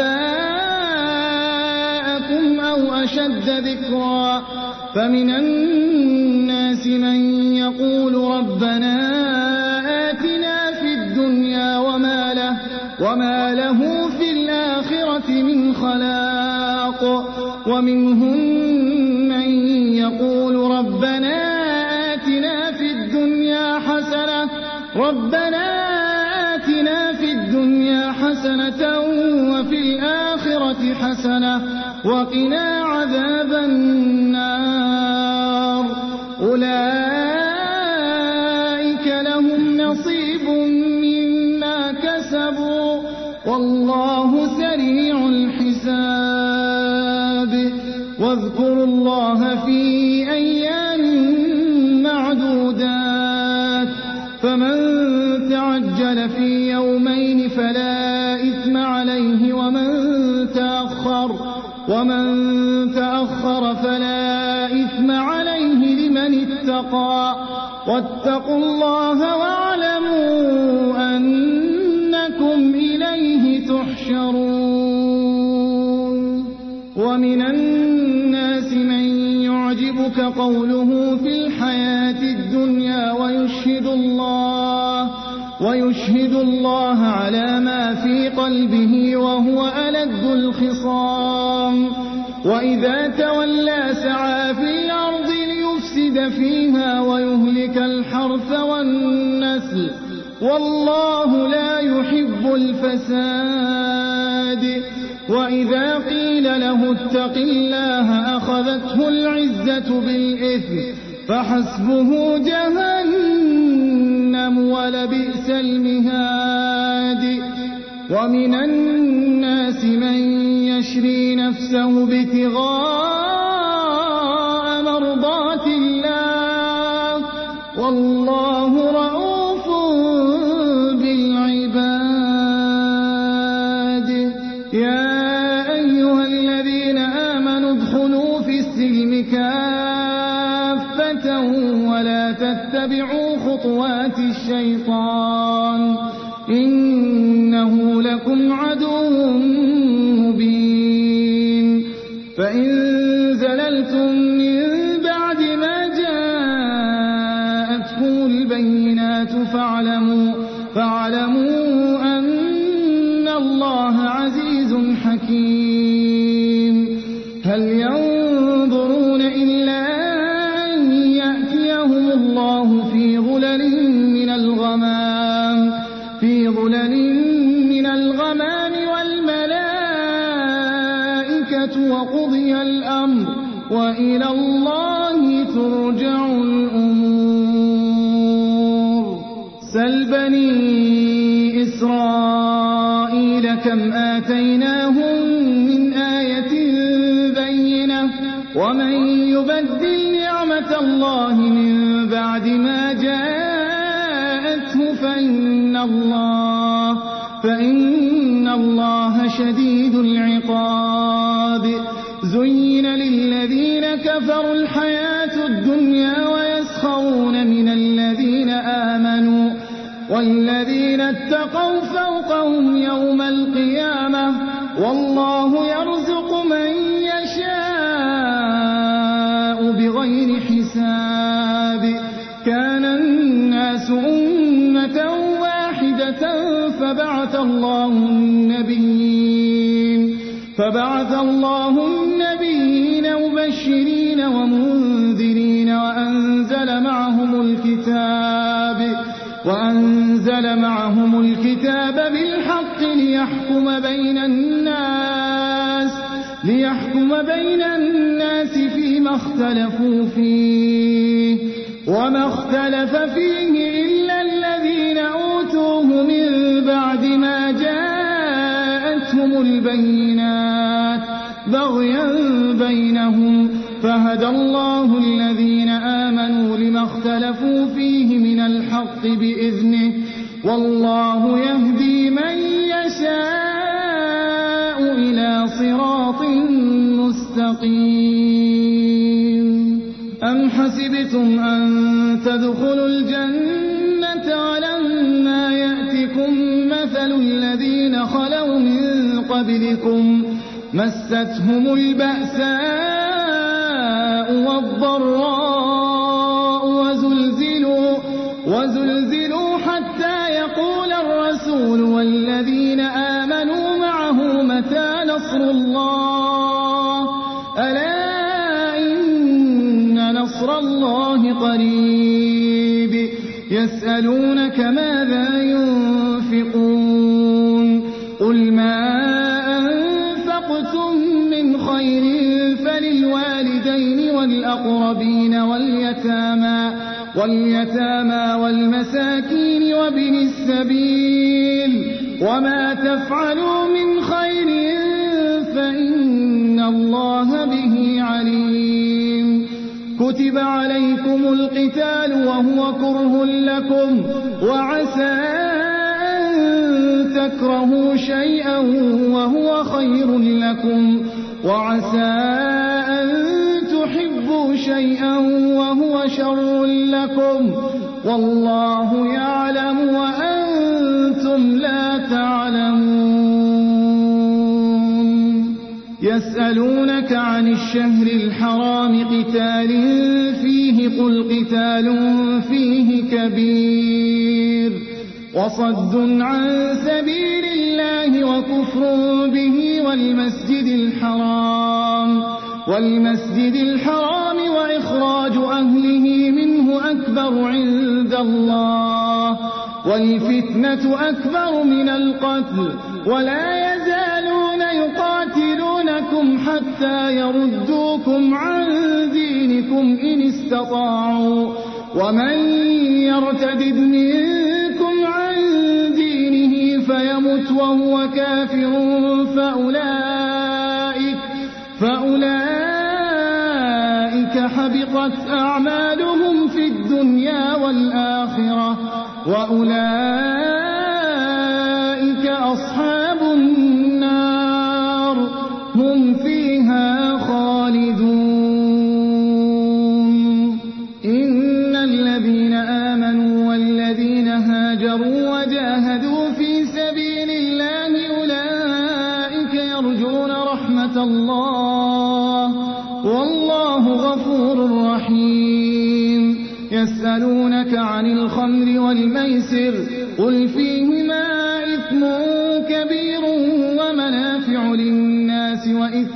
Speaker 1: آباءكم أو أشد ذكرا فمن الناس من يقول ربنا آتنا في الدنيا وما له في الآخرة من خلاق ومنهم من يقول ربنا آتنا في الدنيا حسنة وفي الآخرة حسنة وقنا عذاب النار أولئك لهم نصيب والله سريع الحساب واذكروا الله في أيام معدودات فمن تعجل في يومين فلا إثم عليه ومن تأخر فلا إثم عليه لمن اتقى واتقوا الله واعلموا أنكم إليه تحشرون ومن الناس من يعجبك قوله في الحياة الدنيا ويشهد الله على ما في قلبه وهو ألد الخصام وإذا تولى سعى في الأرض ليفسد فيها ويهلك الحرث والنسل والله لا يحب الفساد وإذا قيل له اتق الله أخذته العزة بالإثم فحسبه جهنم ولبئس المهاد ومن الناس من يشري نفسه ابتغاء مرضات الله والله رؤوف بالعباد يا أيها الذين آمنوا ادخلوا في السلم كافة ولا تتبعوا خطوات الشيطان إنه لكم عدو مبين فإن زللتم من بعد ما جاءتكم البينات فاعلموا أن الله عزيز حكيم هل ينظرون إلا أن يأتيهم الله في ظلل من الغمام والملائكة وقضي الأمر وإلى الله ترجع الأمور سل بني إسرائيل كم آتيناهم من آية بينة ومن يبدل نعمة الله من بعد ما جاءته فإن الله شديد العقاب زين للذين كفروا الحياة الدنيا ويسخرون من الذين آمنوا والذين اتقوا فوقهم يوم القيامة والله يرزق من يشاء بغير حساب كان الناس أمة واحدة فبعث الله النبيين مبشرين ومنذرين وأنزل معهم الكتاب بالحق ليحكم بين الناس فيما اختلفوا فيه وما اختلف فيه إلا الذين أوتوه من بعد ما جاءتهم البينات بغيا بينهم فهدى الله الذين آمنوا لما اختلفوا فيه من الحق بإذنه والله يهدي من يشاء إلى صراط مستقيم أم حسبتم أن تدخلوا الجنة ولما يأتكم مثل الذين خلوا من قبلكم مستهم البأساء والضراء وزلزلوا حتى يقول الرسول والذين آمنوا معه متى نصر الله ألا إن نصر الله قريب يسألونك ماذا ينفقون قل ما أنفقتم من خير فللوالدين والأقربين واليتامى والمساكين وابن السبيل وما تفعلوا من الله به عليم. كتب عليكم القتال وهو كره لكم وعسى أن تكرهوا شيئا وهو خير لكم وعسى أن تحبوا شيئا وهو شر لكم والله يعلم وأنتم لا تعلمون. يسألونك عن الشهر الحرام قتال فيه قل قتال فيه كبير وصد عن سبيل الله وكفر به والمسجد الحرام وإخراج أهله منه أكبر عند الله والفتنة أكبر من القتل ولا يزالون يقاتلونكم حتى يردوكم عن دينكم إن استطاعوا ومن يرتد منكم عن دينه فيمت وهو كافر فأولئك حبطت أعمالهم في الدنيا والآخرة وأولئك أصحاب النار هم فيها خالدون. إن الذين آمنوا والذين هاجروا وجاهدوا في سبيل الله أولئك يرجون رحمة الله والله غفور رحيم. يسألونك عن الخمر والميسر قل فيهما إثم كبير ومنافع للناس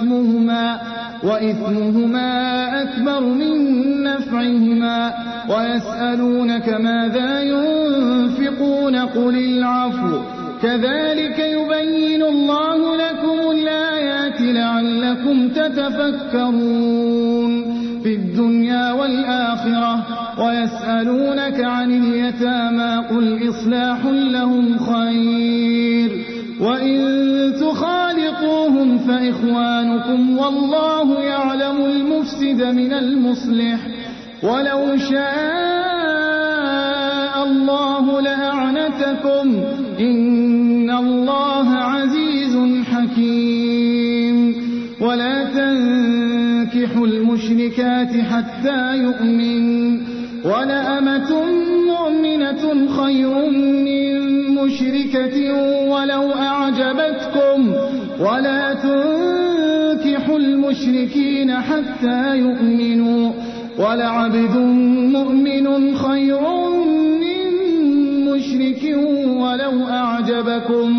Speaker 1: وإثمهما أكبر من نفعهما ويسألونك ماذا ينفقون قل العفو كذلك يبين الله لكم الآيات لعلكم تتفكرون في الدنيا والآخرة. ويسألونك عن اليتامى قل إصلاح لهم خير وإن تخالطوهم فإخوانكم والله يعلم المفسد من المصلح ولو شاء الله لأعنتكم إن الله عزيز حكيم. ولا تنكحوا المشركات حتى يؤمن ولأمة مؤمنة خير من مشركة ولو أعجبتكم ولا تنكحوا المشركين حتى يؤمنوا ولعبد مؤمن خير من مشرك ولو أعجبكم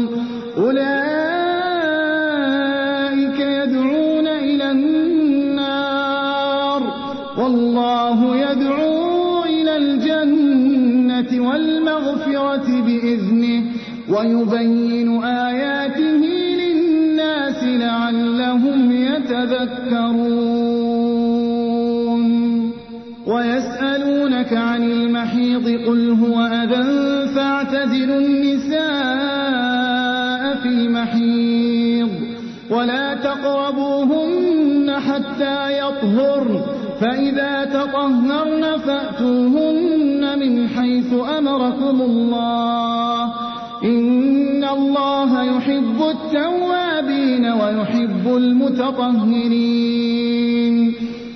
Speaker 1: أولئك يدعون إلى النار والله يدعو إلى الجنة والمغفرة بإذنه ويبين آياته للناس لعلهم يتذكرون. ويسألونك عن المحيض قل هو أذى فاعتزلوا النساء في المحيض ولا تقربوهن حتى يطهرن فإذا تطهرن فأتوهن من حيث أمركم الله إن الله يحب التوابين ويحب المتطهرين.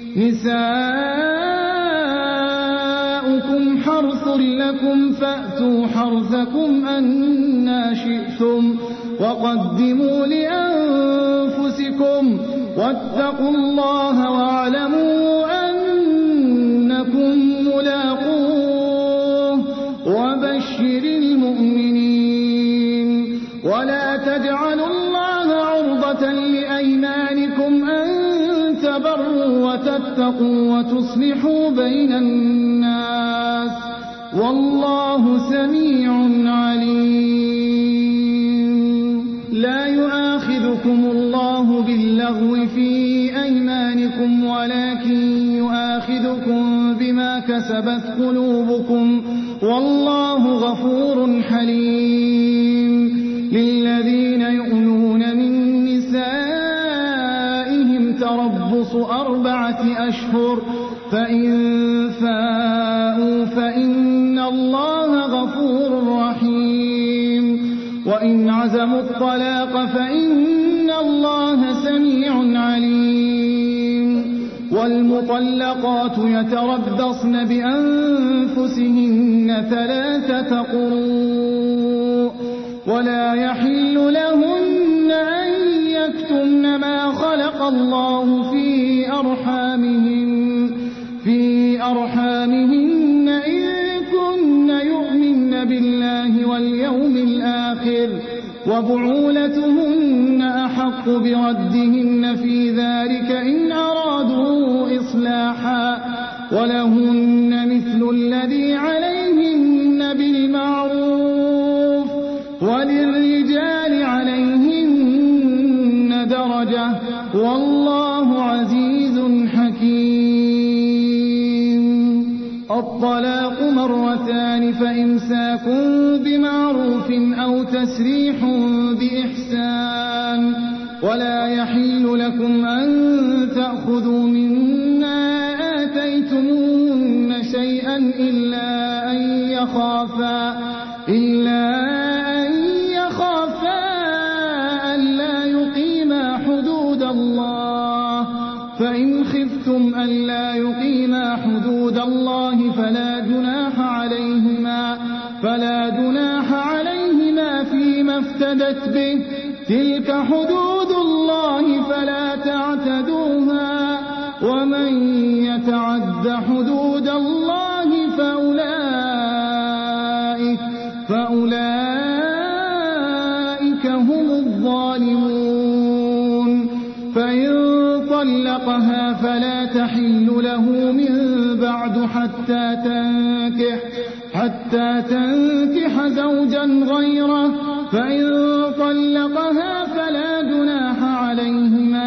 Speaker 1: نساؤكم حرث لكم فأتوا حرثكم أنى شئتم وقدموا لأنفسكم واتقوا الله واعلموا أنكم ملاقوه وبشر المؤمنين. ولا تجعلوا الله عرضة لأيمانكم أن تبروا وتتقوا وتصلحوا بين الناس والله سميع عليم. لا يؤاخذكم الله باللغو في أيمانكم ولكن يؤاخذكم بما كسبت قلوبكم والله غفور حليم. للذين يؤلون من نسائهم تربص 4 أشهر فإن فاءوا فإن الله غفور رحيم وإن عزموا الطلاق فإن الله سميع عليم والمطلقات يتربصن بأنفسهن 3 قروء ولا يحل لهن أن يكتمن ما خلق الله في أرحامهن إن كن يؤمن بالله واليوم الآخر وبعولتهن أحق بردهن في ذلك إن أرادوا إصلاحا ولهن مثل الذي عليهن بالمعروف وللرجال عليهن درجة والله عزيز حكيم. الطلاق 2 فإمساك بمعروف أو تسريح بإحسان ولا يحل لكم أن تأخذوا مما آتيتموهن شيئا إلا أن يخافا ألا يقيما حدود الله فإن خفتم ألا يقيما حدود الله فلا جناح عليهما فيما افتدت به تلك حدود الله فلا تعتدوها ومن يتعد حدود الله فأولئك هم الظالمون. فإن طلقها فلا تحل له من بعد حتى تنكح زوجا غيره فإن طلقها فلا جناح عليهما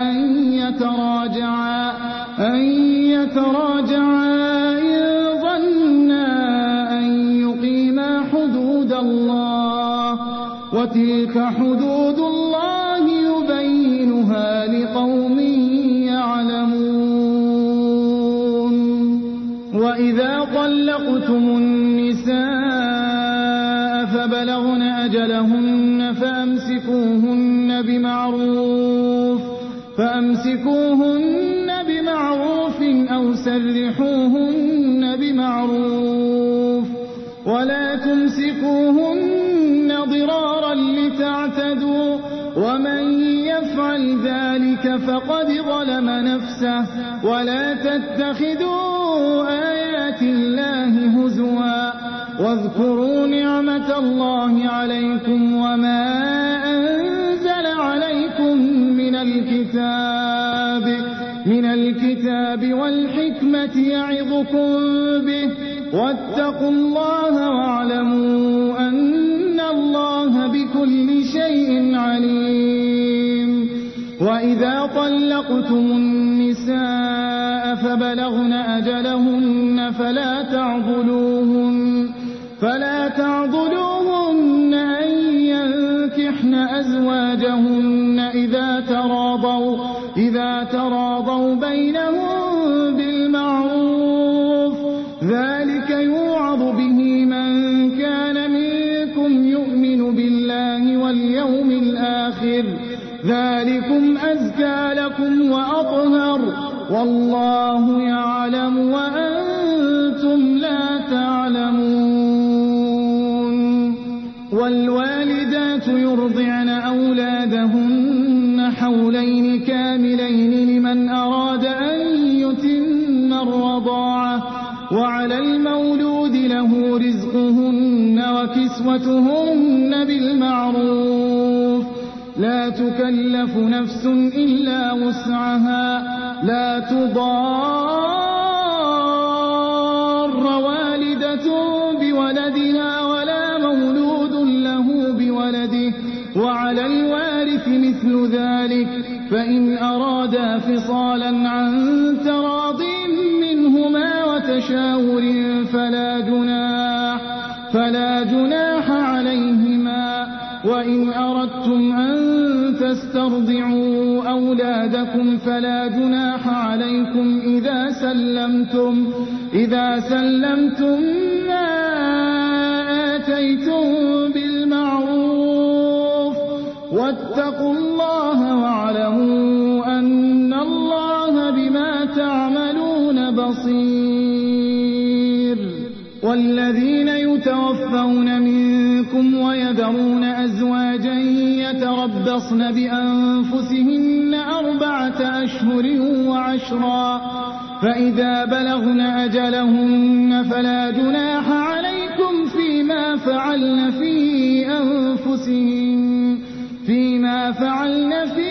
Speaker 1: أن يتراجعا إن ظنا أن يقيما حدود الله وتلك حدود الله يبينها لقوم يعلمون. وإذا طلقتم النساء فبلغن أجلهن فأمسكوهن بمعروف أو سرحوهن بمعروف ولا تمسكوهن ضرارا لتعتدوا ومن يفعل ذلك فقد ظلم نفسه ولا تتخذوا آيات الله هزوا واذكروا نعمة الله عليكم وما أنزل عليكم من الكتاب والحكمة يعظكم به واتقوا الله واعلموا أن الله بكل شيء عليم. وإذا طلقتم النساء فبلغن أجلهن فلا تعضلوهن أن ينكحن أزواجهن إذا تراضوا بينهم بالمعروف ذلك يوعظ به من كان منكم يؤمن بالله واليوم الآخر ذلكم أزكى لكم وأطهر والله يعلم وأنتم لا تعلمون. والوالدات يرضعن أولادهن حولين كاملين لمن أراد أن يتم الرضاعة وعلى المولود له رزقهن وكسوتهن بالمعروف لا تكلف نفس إلا وسعها لا تضار والدة بولدها ولا مولود له بولده وعلى الوارث مثل ذلك فإن أرادا فصالا عن تراض منهما وتشاور فلا جناح عليهما. وإن أردتم أن فاسترضعوا أولادكم فلا جناح عليكم إذا سلمتم ما آتيتم بالمعروف واتقوا الله واعلموا أن الله بما تعملون بصير. والذين يتوفون منكم ويذرون أزواجا يتربصن بأنفسهن 4 أشهر و10 فإذا بلغن أجلهن فلا جناح عليكم فيما فعلن في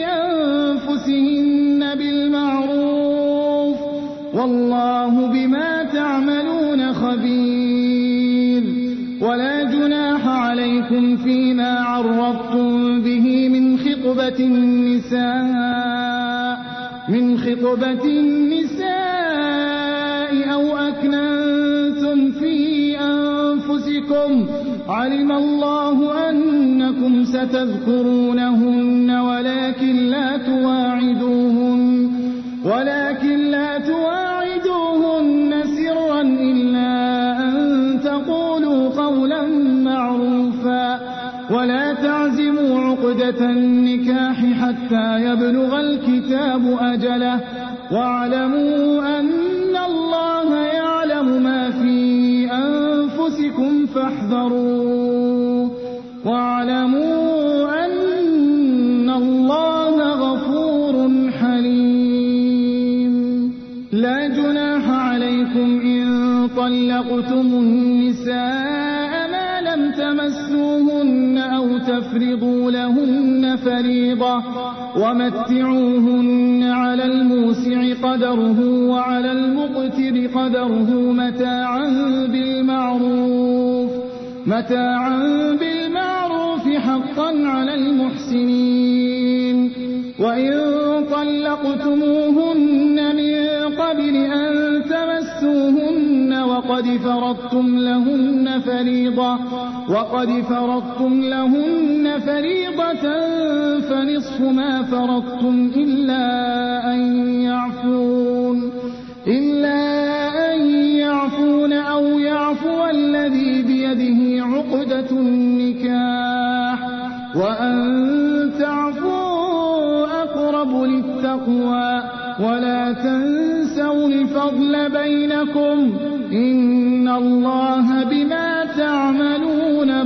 Speaker 1: أنفسهن بالمعروف والله بما تعملون خبير. ولا جناح عليكم فيما عرضتم به من خطبة النساء أو أكننتم في أنفسكم علم الله أنكم ستذكرونهن ولكن لا تواعدوهن سرا إلا أن تقولوا قولا معروفا ولا تعزموا عقدة النكاح حتى يبلغ الكتاب أجله واعلموا أن الله يعلم ما في أنفسكم فاحذروه واعلموا أن الله غفور حليم. لا جناح عليكم إن طلقتم النساء ما لم تمسوهن أو تفرضوا لهن فريضة ومتعوهن على الموسع قدره وعلى المقتر قدره متاعا بالمعروف حقا على المحسنين. وإن طلقتموهن من قبل أن تمسوهن وقد فرضتم لهن فريضة فنصف ما فرضتم إلا أن يعفون أو يعفو الذي بيده عقدة النكاح وأن تعفوا أقرب للتقوى ولا تنسوا الفضل بينكم إن الله بما تعملون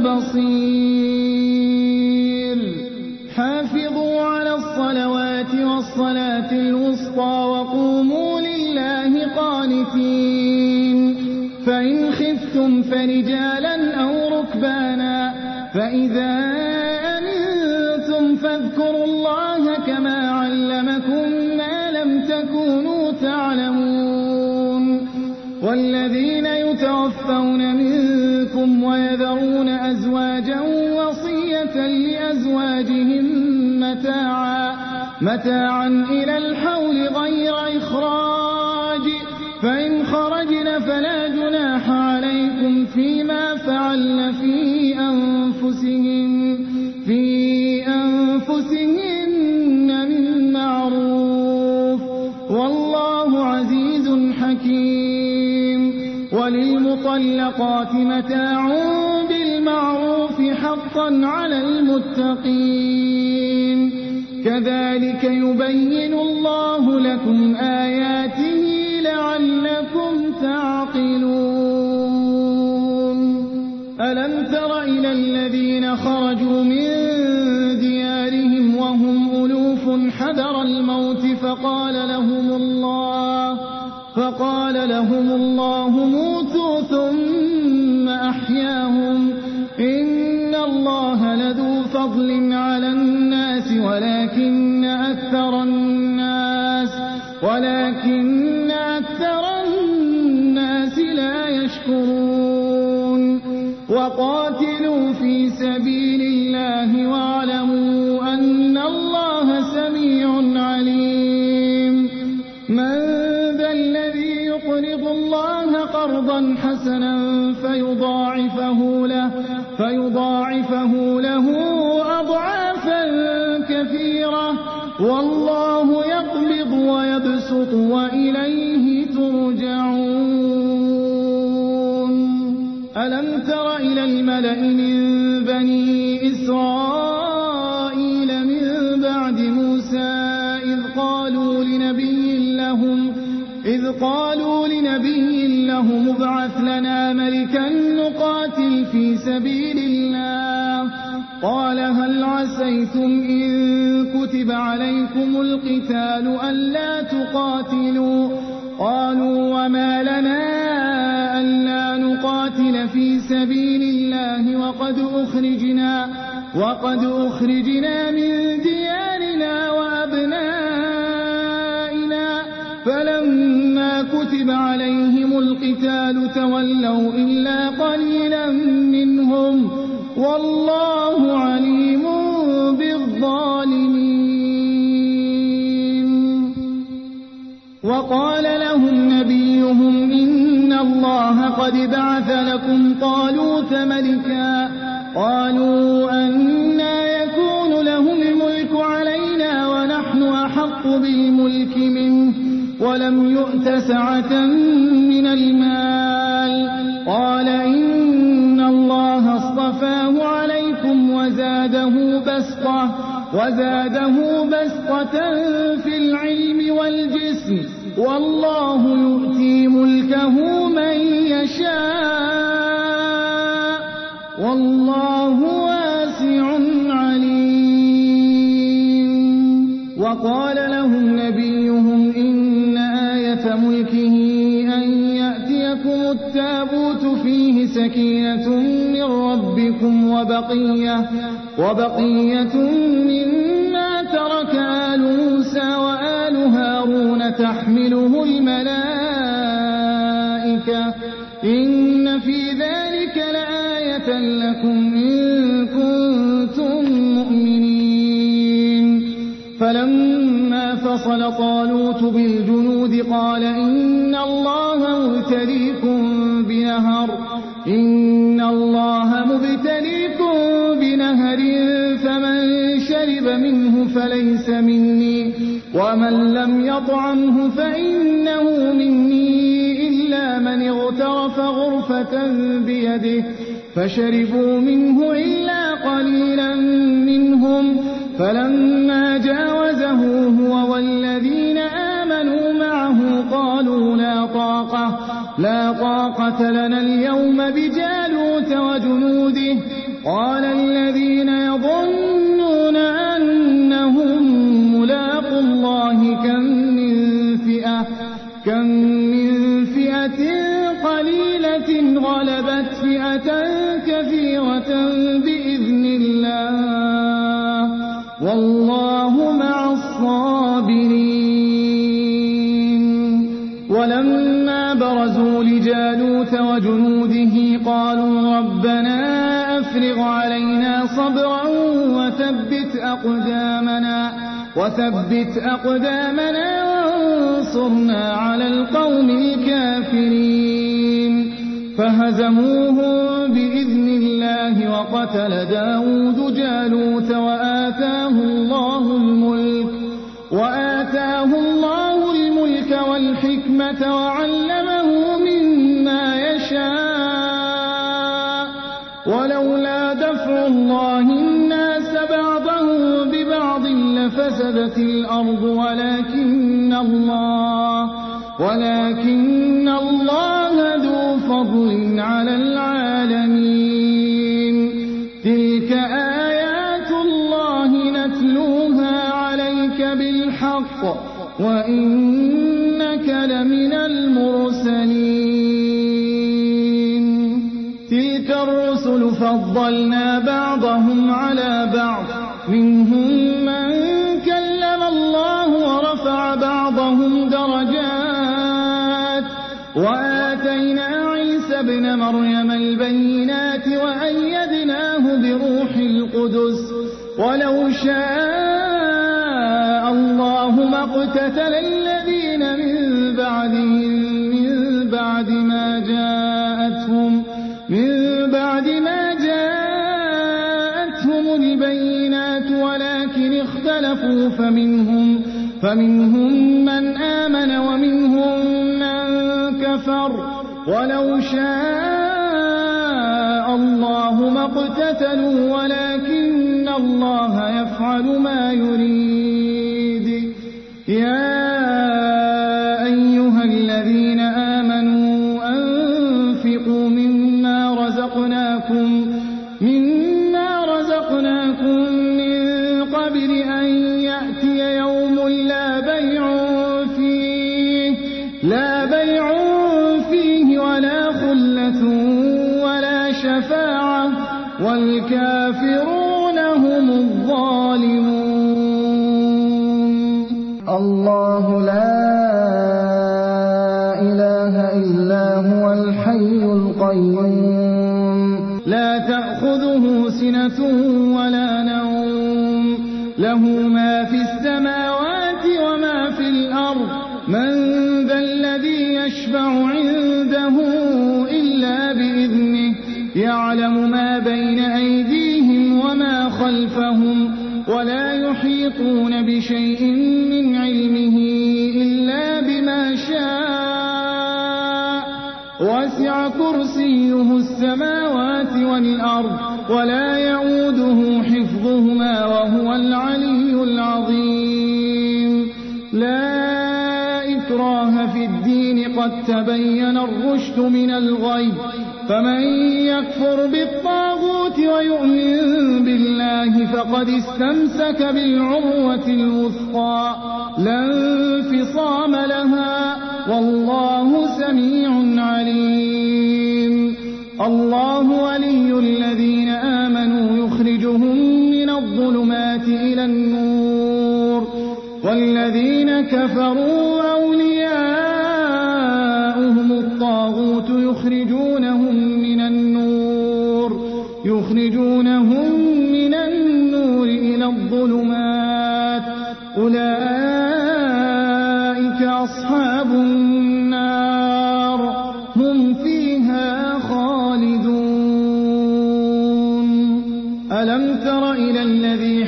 Speaker 1: بصير. حافظوا على الصلوات والصلاة الوسطى وقوموا لله قانتين. فإن خفتم فرجالا أو ركبانا فإذا أمنتم فاذكروا الله كما علمكم ما لم تكونوا تعلمون. والذين يتوفون منكم ويذرون أزواجا وصية لأزواجهم متاعا إلى الحول غير إخراج فإن خرجن فلا جناح عليكم فيما فعلن في أنفسهن من معروف والله عزيز حكيم. وللمطلقات متاع بالمعروف حقا على المتقين. كذلك يبين الله لكم آياته لعلكم تعقلون. ألم تر إلى الذين خرجوا من ديارهم وهم ألوف حذر الموت فقال لهم الله موتوا ثم أحياهم إن الله لذو فضل على الناس ولكن أكثر الناس لا يشكرون. وقاتلوا في سبيل الله واعلموا أن الله سميع عليم. من ذا الذي يقرض الله قرضا حسنا فيضاعفه له أضعافا كثيرة والله يقبض ويبسط وإليه ترجعون ألم تر إلى الملأ من بني إسرائيل من بعد موسى إذ قالوا لنبي لهم ابعث لنا ملكا نقاتل في سبيل الله قال هل عسيتم إن كتب عليكم القتال ألا تقاتلوا قالوا وما لنا ألا نقاتل في سبيل الله وقد أخرجنا من ديارنا وأبنائنا فلما كتب عليهم القتال تولوا إلا قليلا منهم والله عليم بالظالمين وقال لهم نبيهم إن الله قد بعث لكم طالوت ملكا قالوا أنى يكون له الملك علينا ونحن أحق بالملك منه ولم يؤت سعة من المال قال إن الله اصطفاه عليكم وزاده بسطة في العلم والجسم والله يؤتي ملكه من يشاء والله واسع عليم وقال لهم نبيهم إن آية ملكه أن يأتيكم التابوت فيه سكينة من ربكم وبقية مما ترك آل موسى وآل هارون تحمله الملائكة إن في ذلك لآية لكم إن كنتم مؤمنين فلما فصل طالوت بالجنود قال إن الله مبتليكم بنهر فمن شرب منه فليس مني ومن لم يطعمه فإنه مني إلا من اغترف غرفة بيده فشربوا منه إلا قليلا منهم فلما جاوزه هو والذين آمنوا معه قالوا لا طاقة لنا اليوم بجالوت وجنوده قال الذين يظنون أنهم ملاقو الله كم من فئة قليلة غلبت فئة كثيرة بإذن الله والله مع الصابرين ولما برزوا لجالوت وجنوده قالوا ربنا أفرغ علينا صبرا وثبت أقدامنا وانصرنا على القوم الكافرين فهزموهم بإذن الله وقتل داود جالوت وآتاه الله الملك والحكمة وعلمه مما يشاء ولولا دفع الله الناس بعضهم ببعض لفسدت الأرض ولكن الله ذو فضل على العالمين تلك آيات الله نتلوها عليك بالحق وإنك لمن المرسلين تلك الرسل فضلنا بعضهم على بعض منهم من كلم الله ورفع بعضهم درجات وآتينا عيسى ابن مريم البينات وأيدناه بروح القدس ولو شاء الله ما اقتتل الذين من بعد ما جاءتهم البينات ولكن اخْتَلَفُوا فمنهم من آمن ومنهم من كفر ولو شاء الله ما اقتتلوا ولكن الله يفعل ما يريد. يا أيها الذين آمنوا أنفقوا مما رزقناكم من قبل أن يأتي يوم لا بيع فيه ولا خلة ولا شفاعة والكافرون هم الظالمون.
Speaker 2: الله لا إله إلا هو الحي القيوم
Speaker 1: لا تأخذه سنة ولا نوم له ما في السماوات وما في الأرض من ذا الذي يشفع عنده إلا بإذنه يعلم ما بين أيديهم وما خلفهم ولا يحيطون بشيء من علمه إلا بما شاء وسع كرسيه السماوات والأرض ولا يؤوده حفظهما وهو العلي العظيم. لا إكراه في الدين قد تبين الرشد من الغي فمن يكفر بالطاغوت ويؤمن بالله فقد استمسك بالعروة الوثقى لا انفصام لها والله سميع عليم. الله ولي الذين آمنوا يخرجهم من الظلمات إلى النور والذين كفروا أولياؤهم الطاغوت يخرجونهم من النور إلى الظلمات أولئك أصحاب النار هم فيها خالدون. ألم تر إلى الذي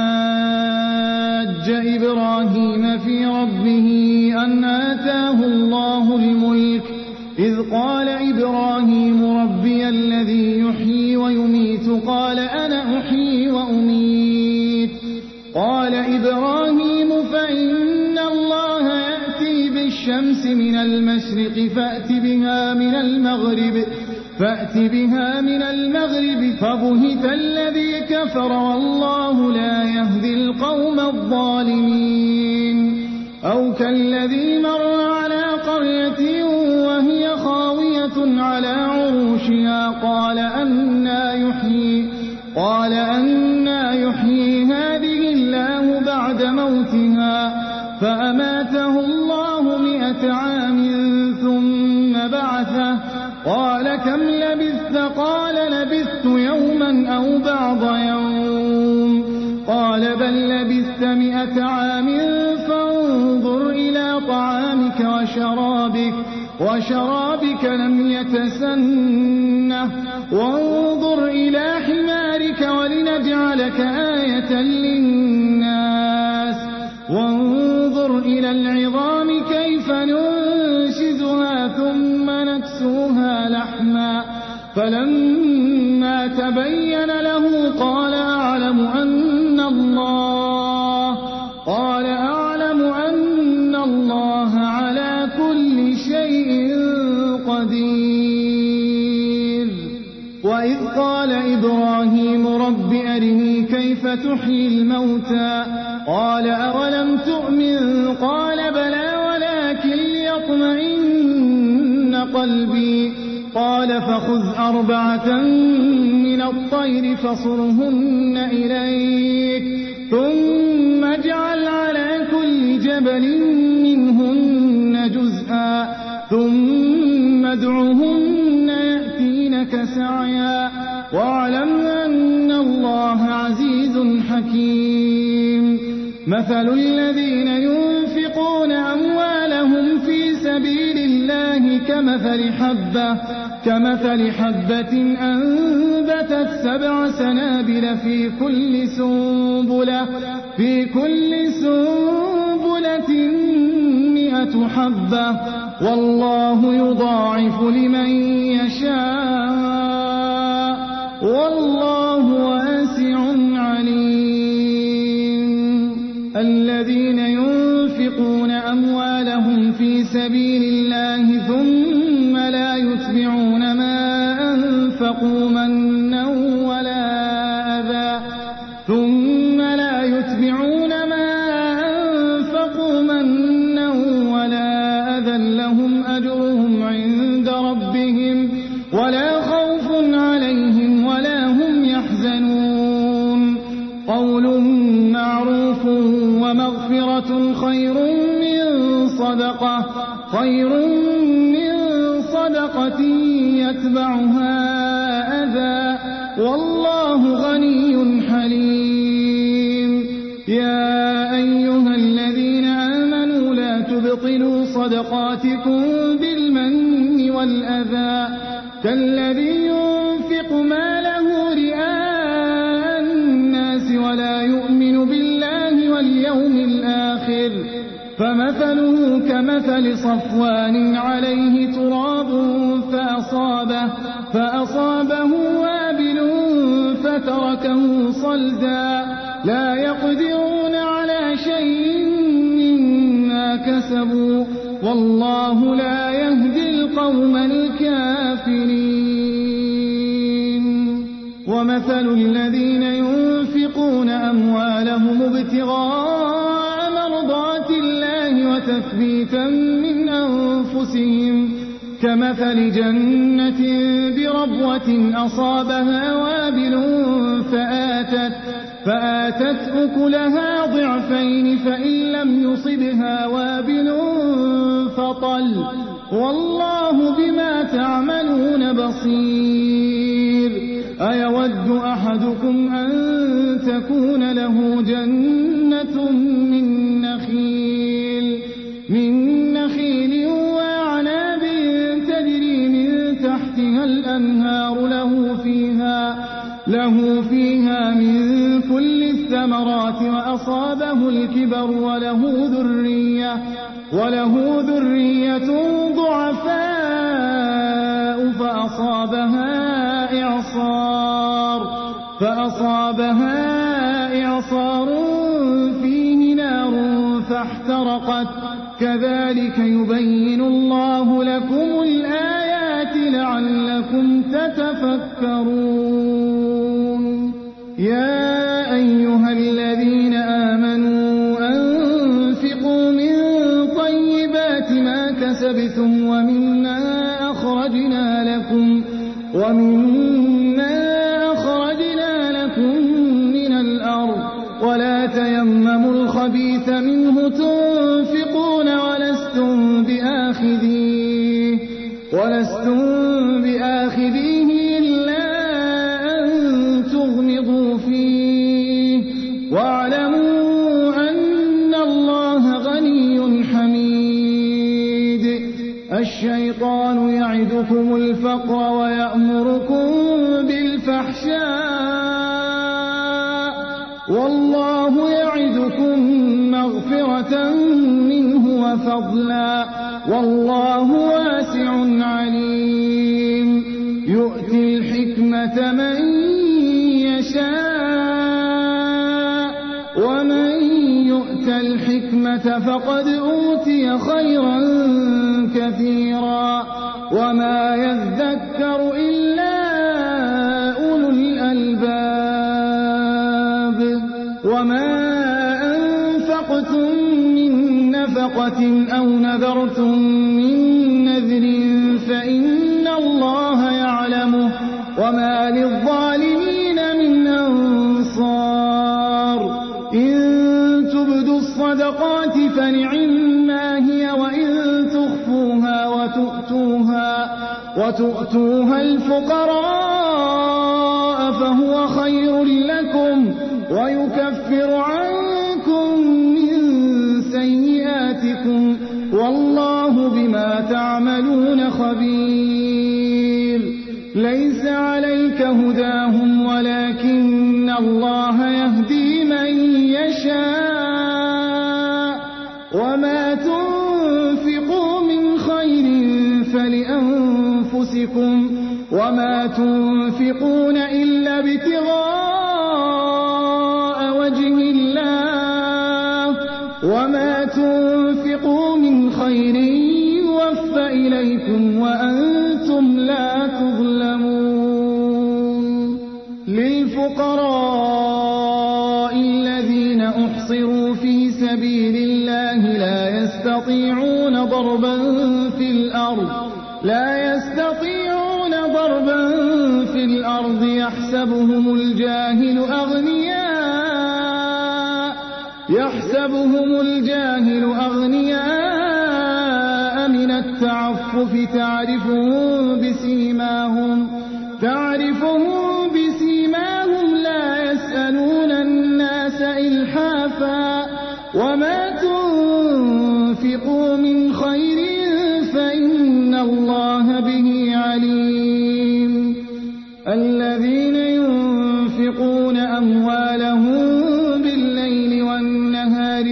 Speaker 1: حاج إبراهيم في ربه أن آتاه الله الملك إذ قال إبراهيم ربي الذي يحيي ويميت قال أنا أحيي وأميت قال إبراهيم فإن الله يأتي بالشمس من المشرق فأت بها من المغرب فبهت الذي كفر والله لا يهدي القوم الظالمين. أو كالذي مر على قرية وهي خاوية على عروشها قال أنى يحيي هذه الله بعد موتها فأماته الله 100 عام ثم بعثه قال كم لبثت قال لبثت يوما أو بعض يوم قال بل لبثت 100 عام فانظر إلى طعامك وشرابك لم يتسنه وانظر إلى حمارك ولنجعلك آية للناس وانظر إلى العظام كيف ننشزها ثم نكسوها لحما فلما تبين له قال أعلم أن الله على كل شيء قدير. وإذ قال إبراهيم رب أرني كيف تحيي الموتى قال أولم تؤمن قال بلى ولكن ليطمئن قلبي قال فخذ 4 من الطير فصرهن إليك ثم اجعل على كل جبل منهن جزءا ثم ادعهن يأتينك سعيا واعلم أن الله عزيز حكيم. مثل الذين ينفقون أموالهم في سبيل الله كمثل حبة أنبتت 7 سنابل في كل سنبلة 100 حبة والله يضاعف لمن يشاء والله واسع عليم. الذين ينفقون أموالهم في سبيل الله ثم لا يتبعون ما أنفقوا منا ولا أذى لهم أجرهم عند ربهم ولا خوف عليهم ولا هم يحزنون. قول معروف ومغفرة خير من صدقة يتبعها أذى والله غني حليم. يا أيها الذين آمنوا لا تبطلوا صدقاتكم بالمن والأذى كالذي ينفق ماله رئاء الناس ولا يؤمن بالله واليوم الآخر فمثله كمثل صفوان عليه تراب فأصابه وابل فتركه صلدا لا يقدرون على شيء مما كسبوا والله لا يهدي القوم الكافرين. ومثل الذين ينفقون أموالهم ابتغاء مرضات الله وتثبيتا من أنفسهم كمثل جنة بربوة أصابها وابل فآتت أكلها ضعفين فإن لم يصبها وابل فطل والله بما تعملون بصير. أيود أحدكم أن تكون له جنة من نخيل وأعناب تجري من تحتها الأنهار له فيها من كل الثمرات وأصابه الكبر وله ذرية ضعفاء فأصابها إعصار فيه نار فاحترقت كذلك يبين الله لكم الآيات لعلكم تتفكرون. يا أيها الذين آمنوا أنفقوا من طيبات ما كسبتم ومما أخرجنا لكم من الأرض ولا تيمموا الخبيث منه تنفقون ولستم بآخذيه إلا أن تغمضوا فيه واعلموا أن الله غني حميد. الشيطان يعدكم الفقر ويأمركم بالفحشاء والله يعدكم مغفرة منه وفضلا والله واسع عليم. يؤتي الحكمة من يشاء ومن يؤت الحكمة فقد أوتي خيرا كثيرا وما يذكر إلا أولو الألباب. وما أنفقتم من نفقة أو نذرتم من نذر فإن الله يعلمه وما للظالمين من أنصار. إن تبدوا الصدقات فنعما هي وإن تخفوها وتؤتوها الفقراء فهو خير لكم ويكفر عنكم من سيئاتكم والله بما تعملون خبير. ليس عليك هداهم ولكن الله يهدي من يشاء وما تنفقوا من خير فلأنفسكم وما تنفقون إلا ابتغاء وجه الله وما تنفقوا من خير يوفى إليكم وأنتم لا تظلمون للفقراء الذين أحصروا في سبيل الله لا يستطيعون ضربا في الأرض يحسبهم الجاهل أغنياء من التعفف تعرفهم بسيماهم لا يسألون الناس إلحافا وما تنفقوا من خير فإن الله به عليم الذين ينفقون أموالهم بالليل والنهار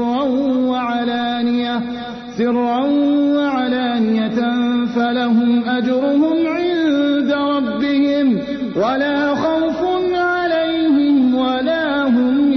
Speaker 1: سرا وعلانية فلهم أجرهم عند ربهم ولا خوف عليهم ولا هم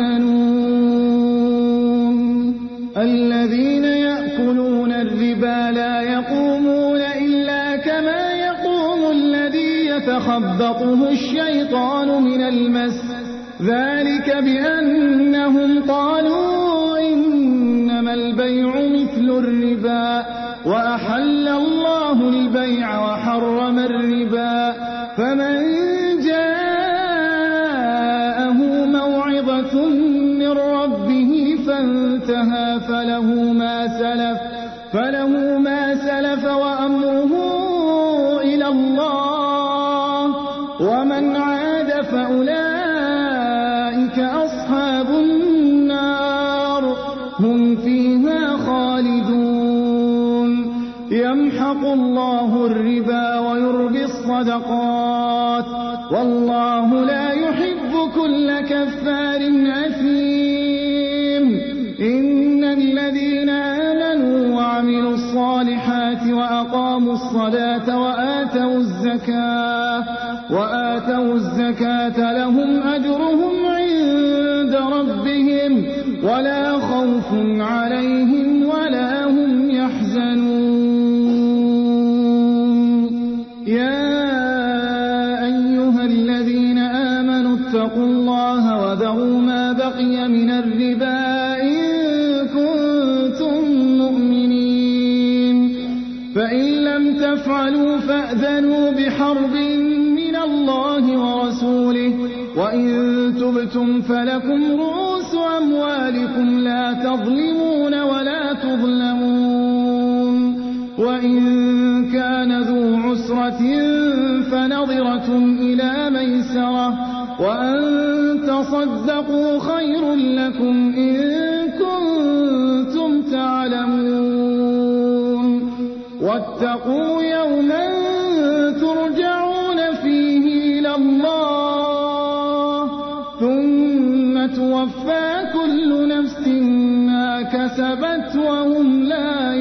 Speaker 1: يحزنون الذين يأكلون الربا لا يقومون إلا كما يقوم الذي يتخبطه الشيطان من المس ذلك بأنهم قالوا إنما البيع مثل الربا وأحل الله البيع وحرم الربا فمن جاءه موعظة من ربه فانتهى فله ما سلف وأمره إلى الله ومن عاد فأولئك أصحاب النار هم فيها خالدون يمحق الله الربا ويربي الصدقات والله لا يحب كل كفار أثيم إن الذين آمنوا وعملوا الصالحات وأقاموا الصلاة وآتوا الزكاة لهم أجرهم عند ربهم ولا خوف عليهم ولا هم يحزنون يا أيها الذين آمنوا اتقوا الله وذروا ما بقي من الربا إن كنتم مؤمنين فإن لم تفعلوا فأذنوا بحرب من الله ورسوله وإن تبتم فلكم رؤوس أموالكم لا تظلمون ولا تظلمون وإن كان ذو عسرة فنظرة إلى ميسرة وأن تصدقوا خير لكم إن كنتم تعلمون واتقوا يوما ترجعون فيه إلى الله ثم توفى كل نفس ما كسبت وهم لا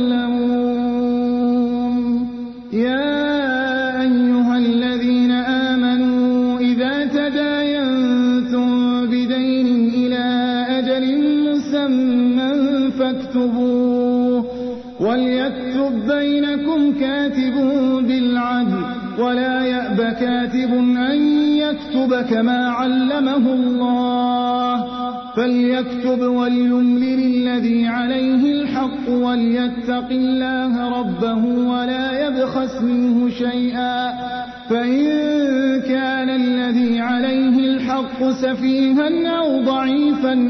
Speaker 1: يظلمون يا أيها الذين آمنوا إذا تداينتم بدين إلى أجل مسمى فاكتبوه وليكتب بينكم كاتب بالعدل ولا يأب كاتب أن يكتب كما علمه الله فليكتب وليملل الذي عليه الحق وليتق الله ربه ولا يبخس منه شيئا فإن كان الذي عليه الحق سفيها أو ضعيفا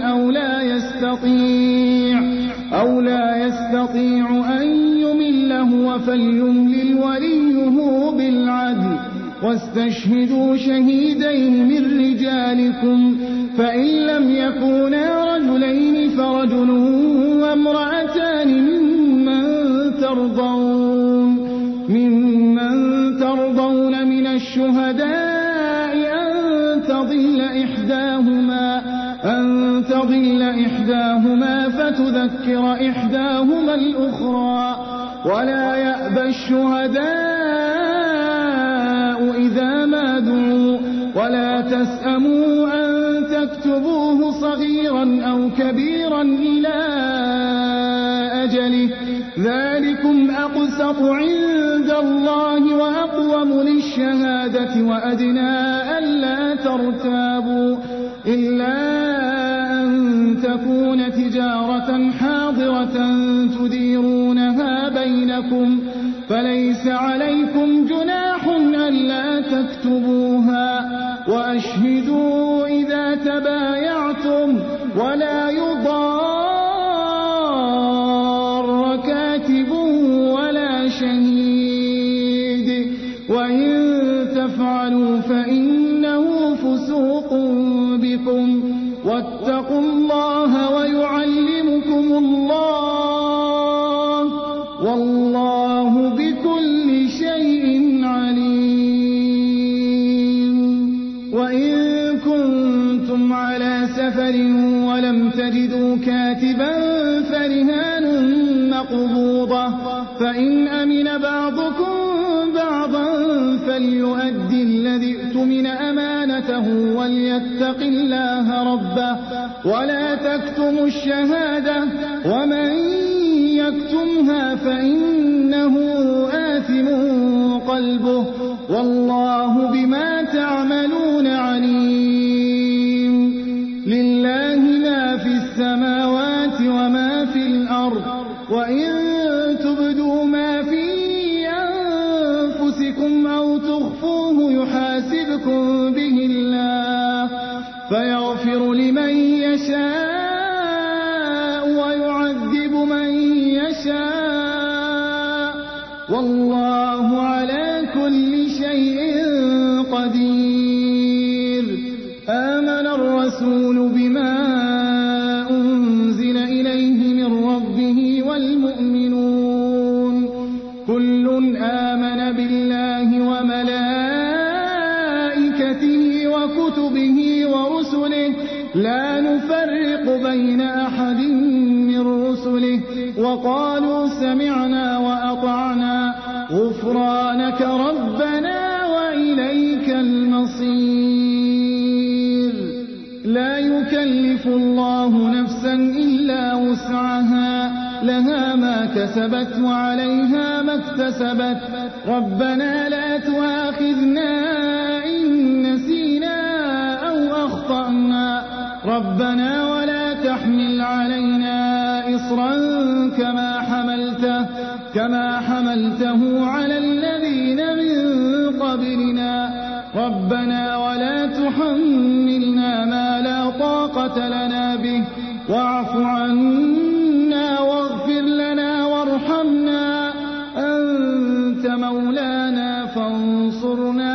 Speaker 1: أو لا يستطيع أن يمل هو فليملل وليه بالعدل واستشهدوا شهيدين من رجالكم فإن لم يكونا رجلين فرجل وامرأتان ممن ترضون إحداهما فتذكر إحداهما الأخرى ولا يأبى الشهداء إذا ما دعوا ولا تسأموا أن تكتبوه صغيرا أو كبيرا إلى أجله ذلكم أقسط عند الله وأقوم للشهادة وأدنى ألا ترتابوا إلا أن تكون تجارة حاضرة تديرونها بينكم فليس عليكم جناح ألا تكتبوها وأشهدوا إذا تبايعتم ولا يضار كاتب ولا شهيد وإن تفعلوا فإنه فسوق بكم واتقوا الله ويعلمكم الله والله بكل شيء عليم وإن كنتم على سفر ولم تجدوا كاتبا فرهان مقبوضة فإن أمن بعضكم بعضا فليؤدي الذي اؤتمن أمانته وليتق الله ربه ولا تكتموا الشهادة ومن يكتمها فإنه آثم قلبه والله بما تعملون عليم لله ما في السماوات وما في الأرض وإن تبدوا ما في أنفسكم أو تخفوه يحاسبكم به الله فيغفر لمن يشاء ويعذب من يشاء والله على كل شيء قدير آمن الرسول بما أنزل إليه من ربه والمؤمنون كل آمن بالله وملائكته وكتبه ورسله لا نفرق بين أحد من رسله وقالوا سمعنا وأطعنا غفرانك ربنا وإليك المصير لا يكلف الله نفسا إلا وسعها لها ما كسبت وعليها ما اكتسبت ربنا لا تؤاخذنا إن نسينا أو أخطأنا ربنا ولا تحمل علينا إصرا كما حملته على الذين من قبلنا ربنا ولا تحملنا ما لا طاقة لنا به واعف عنا واغفر لنا وارحمنا أنت مولانا فانصرنا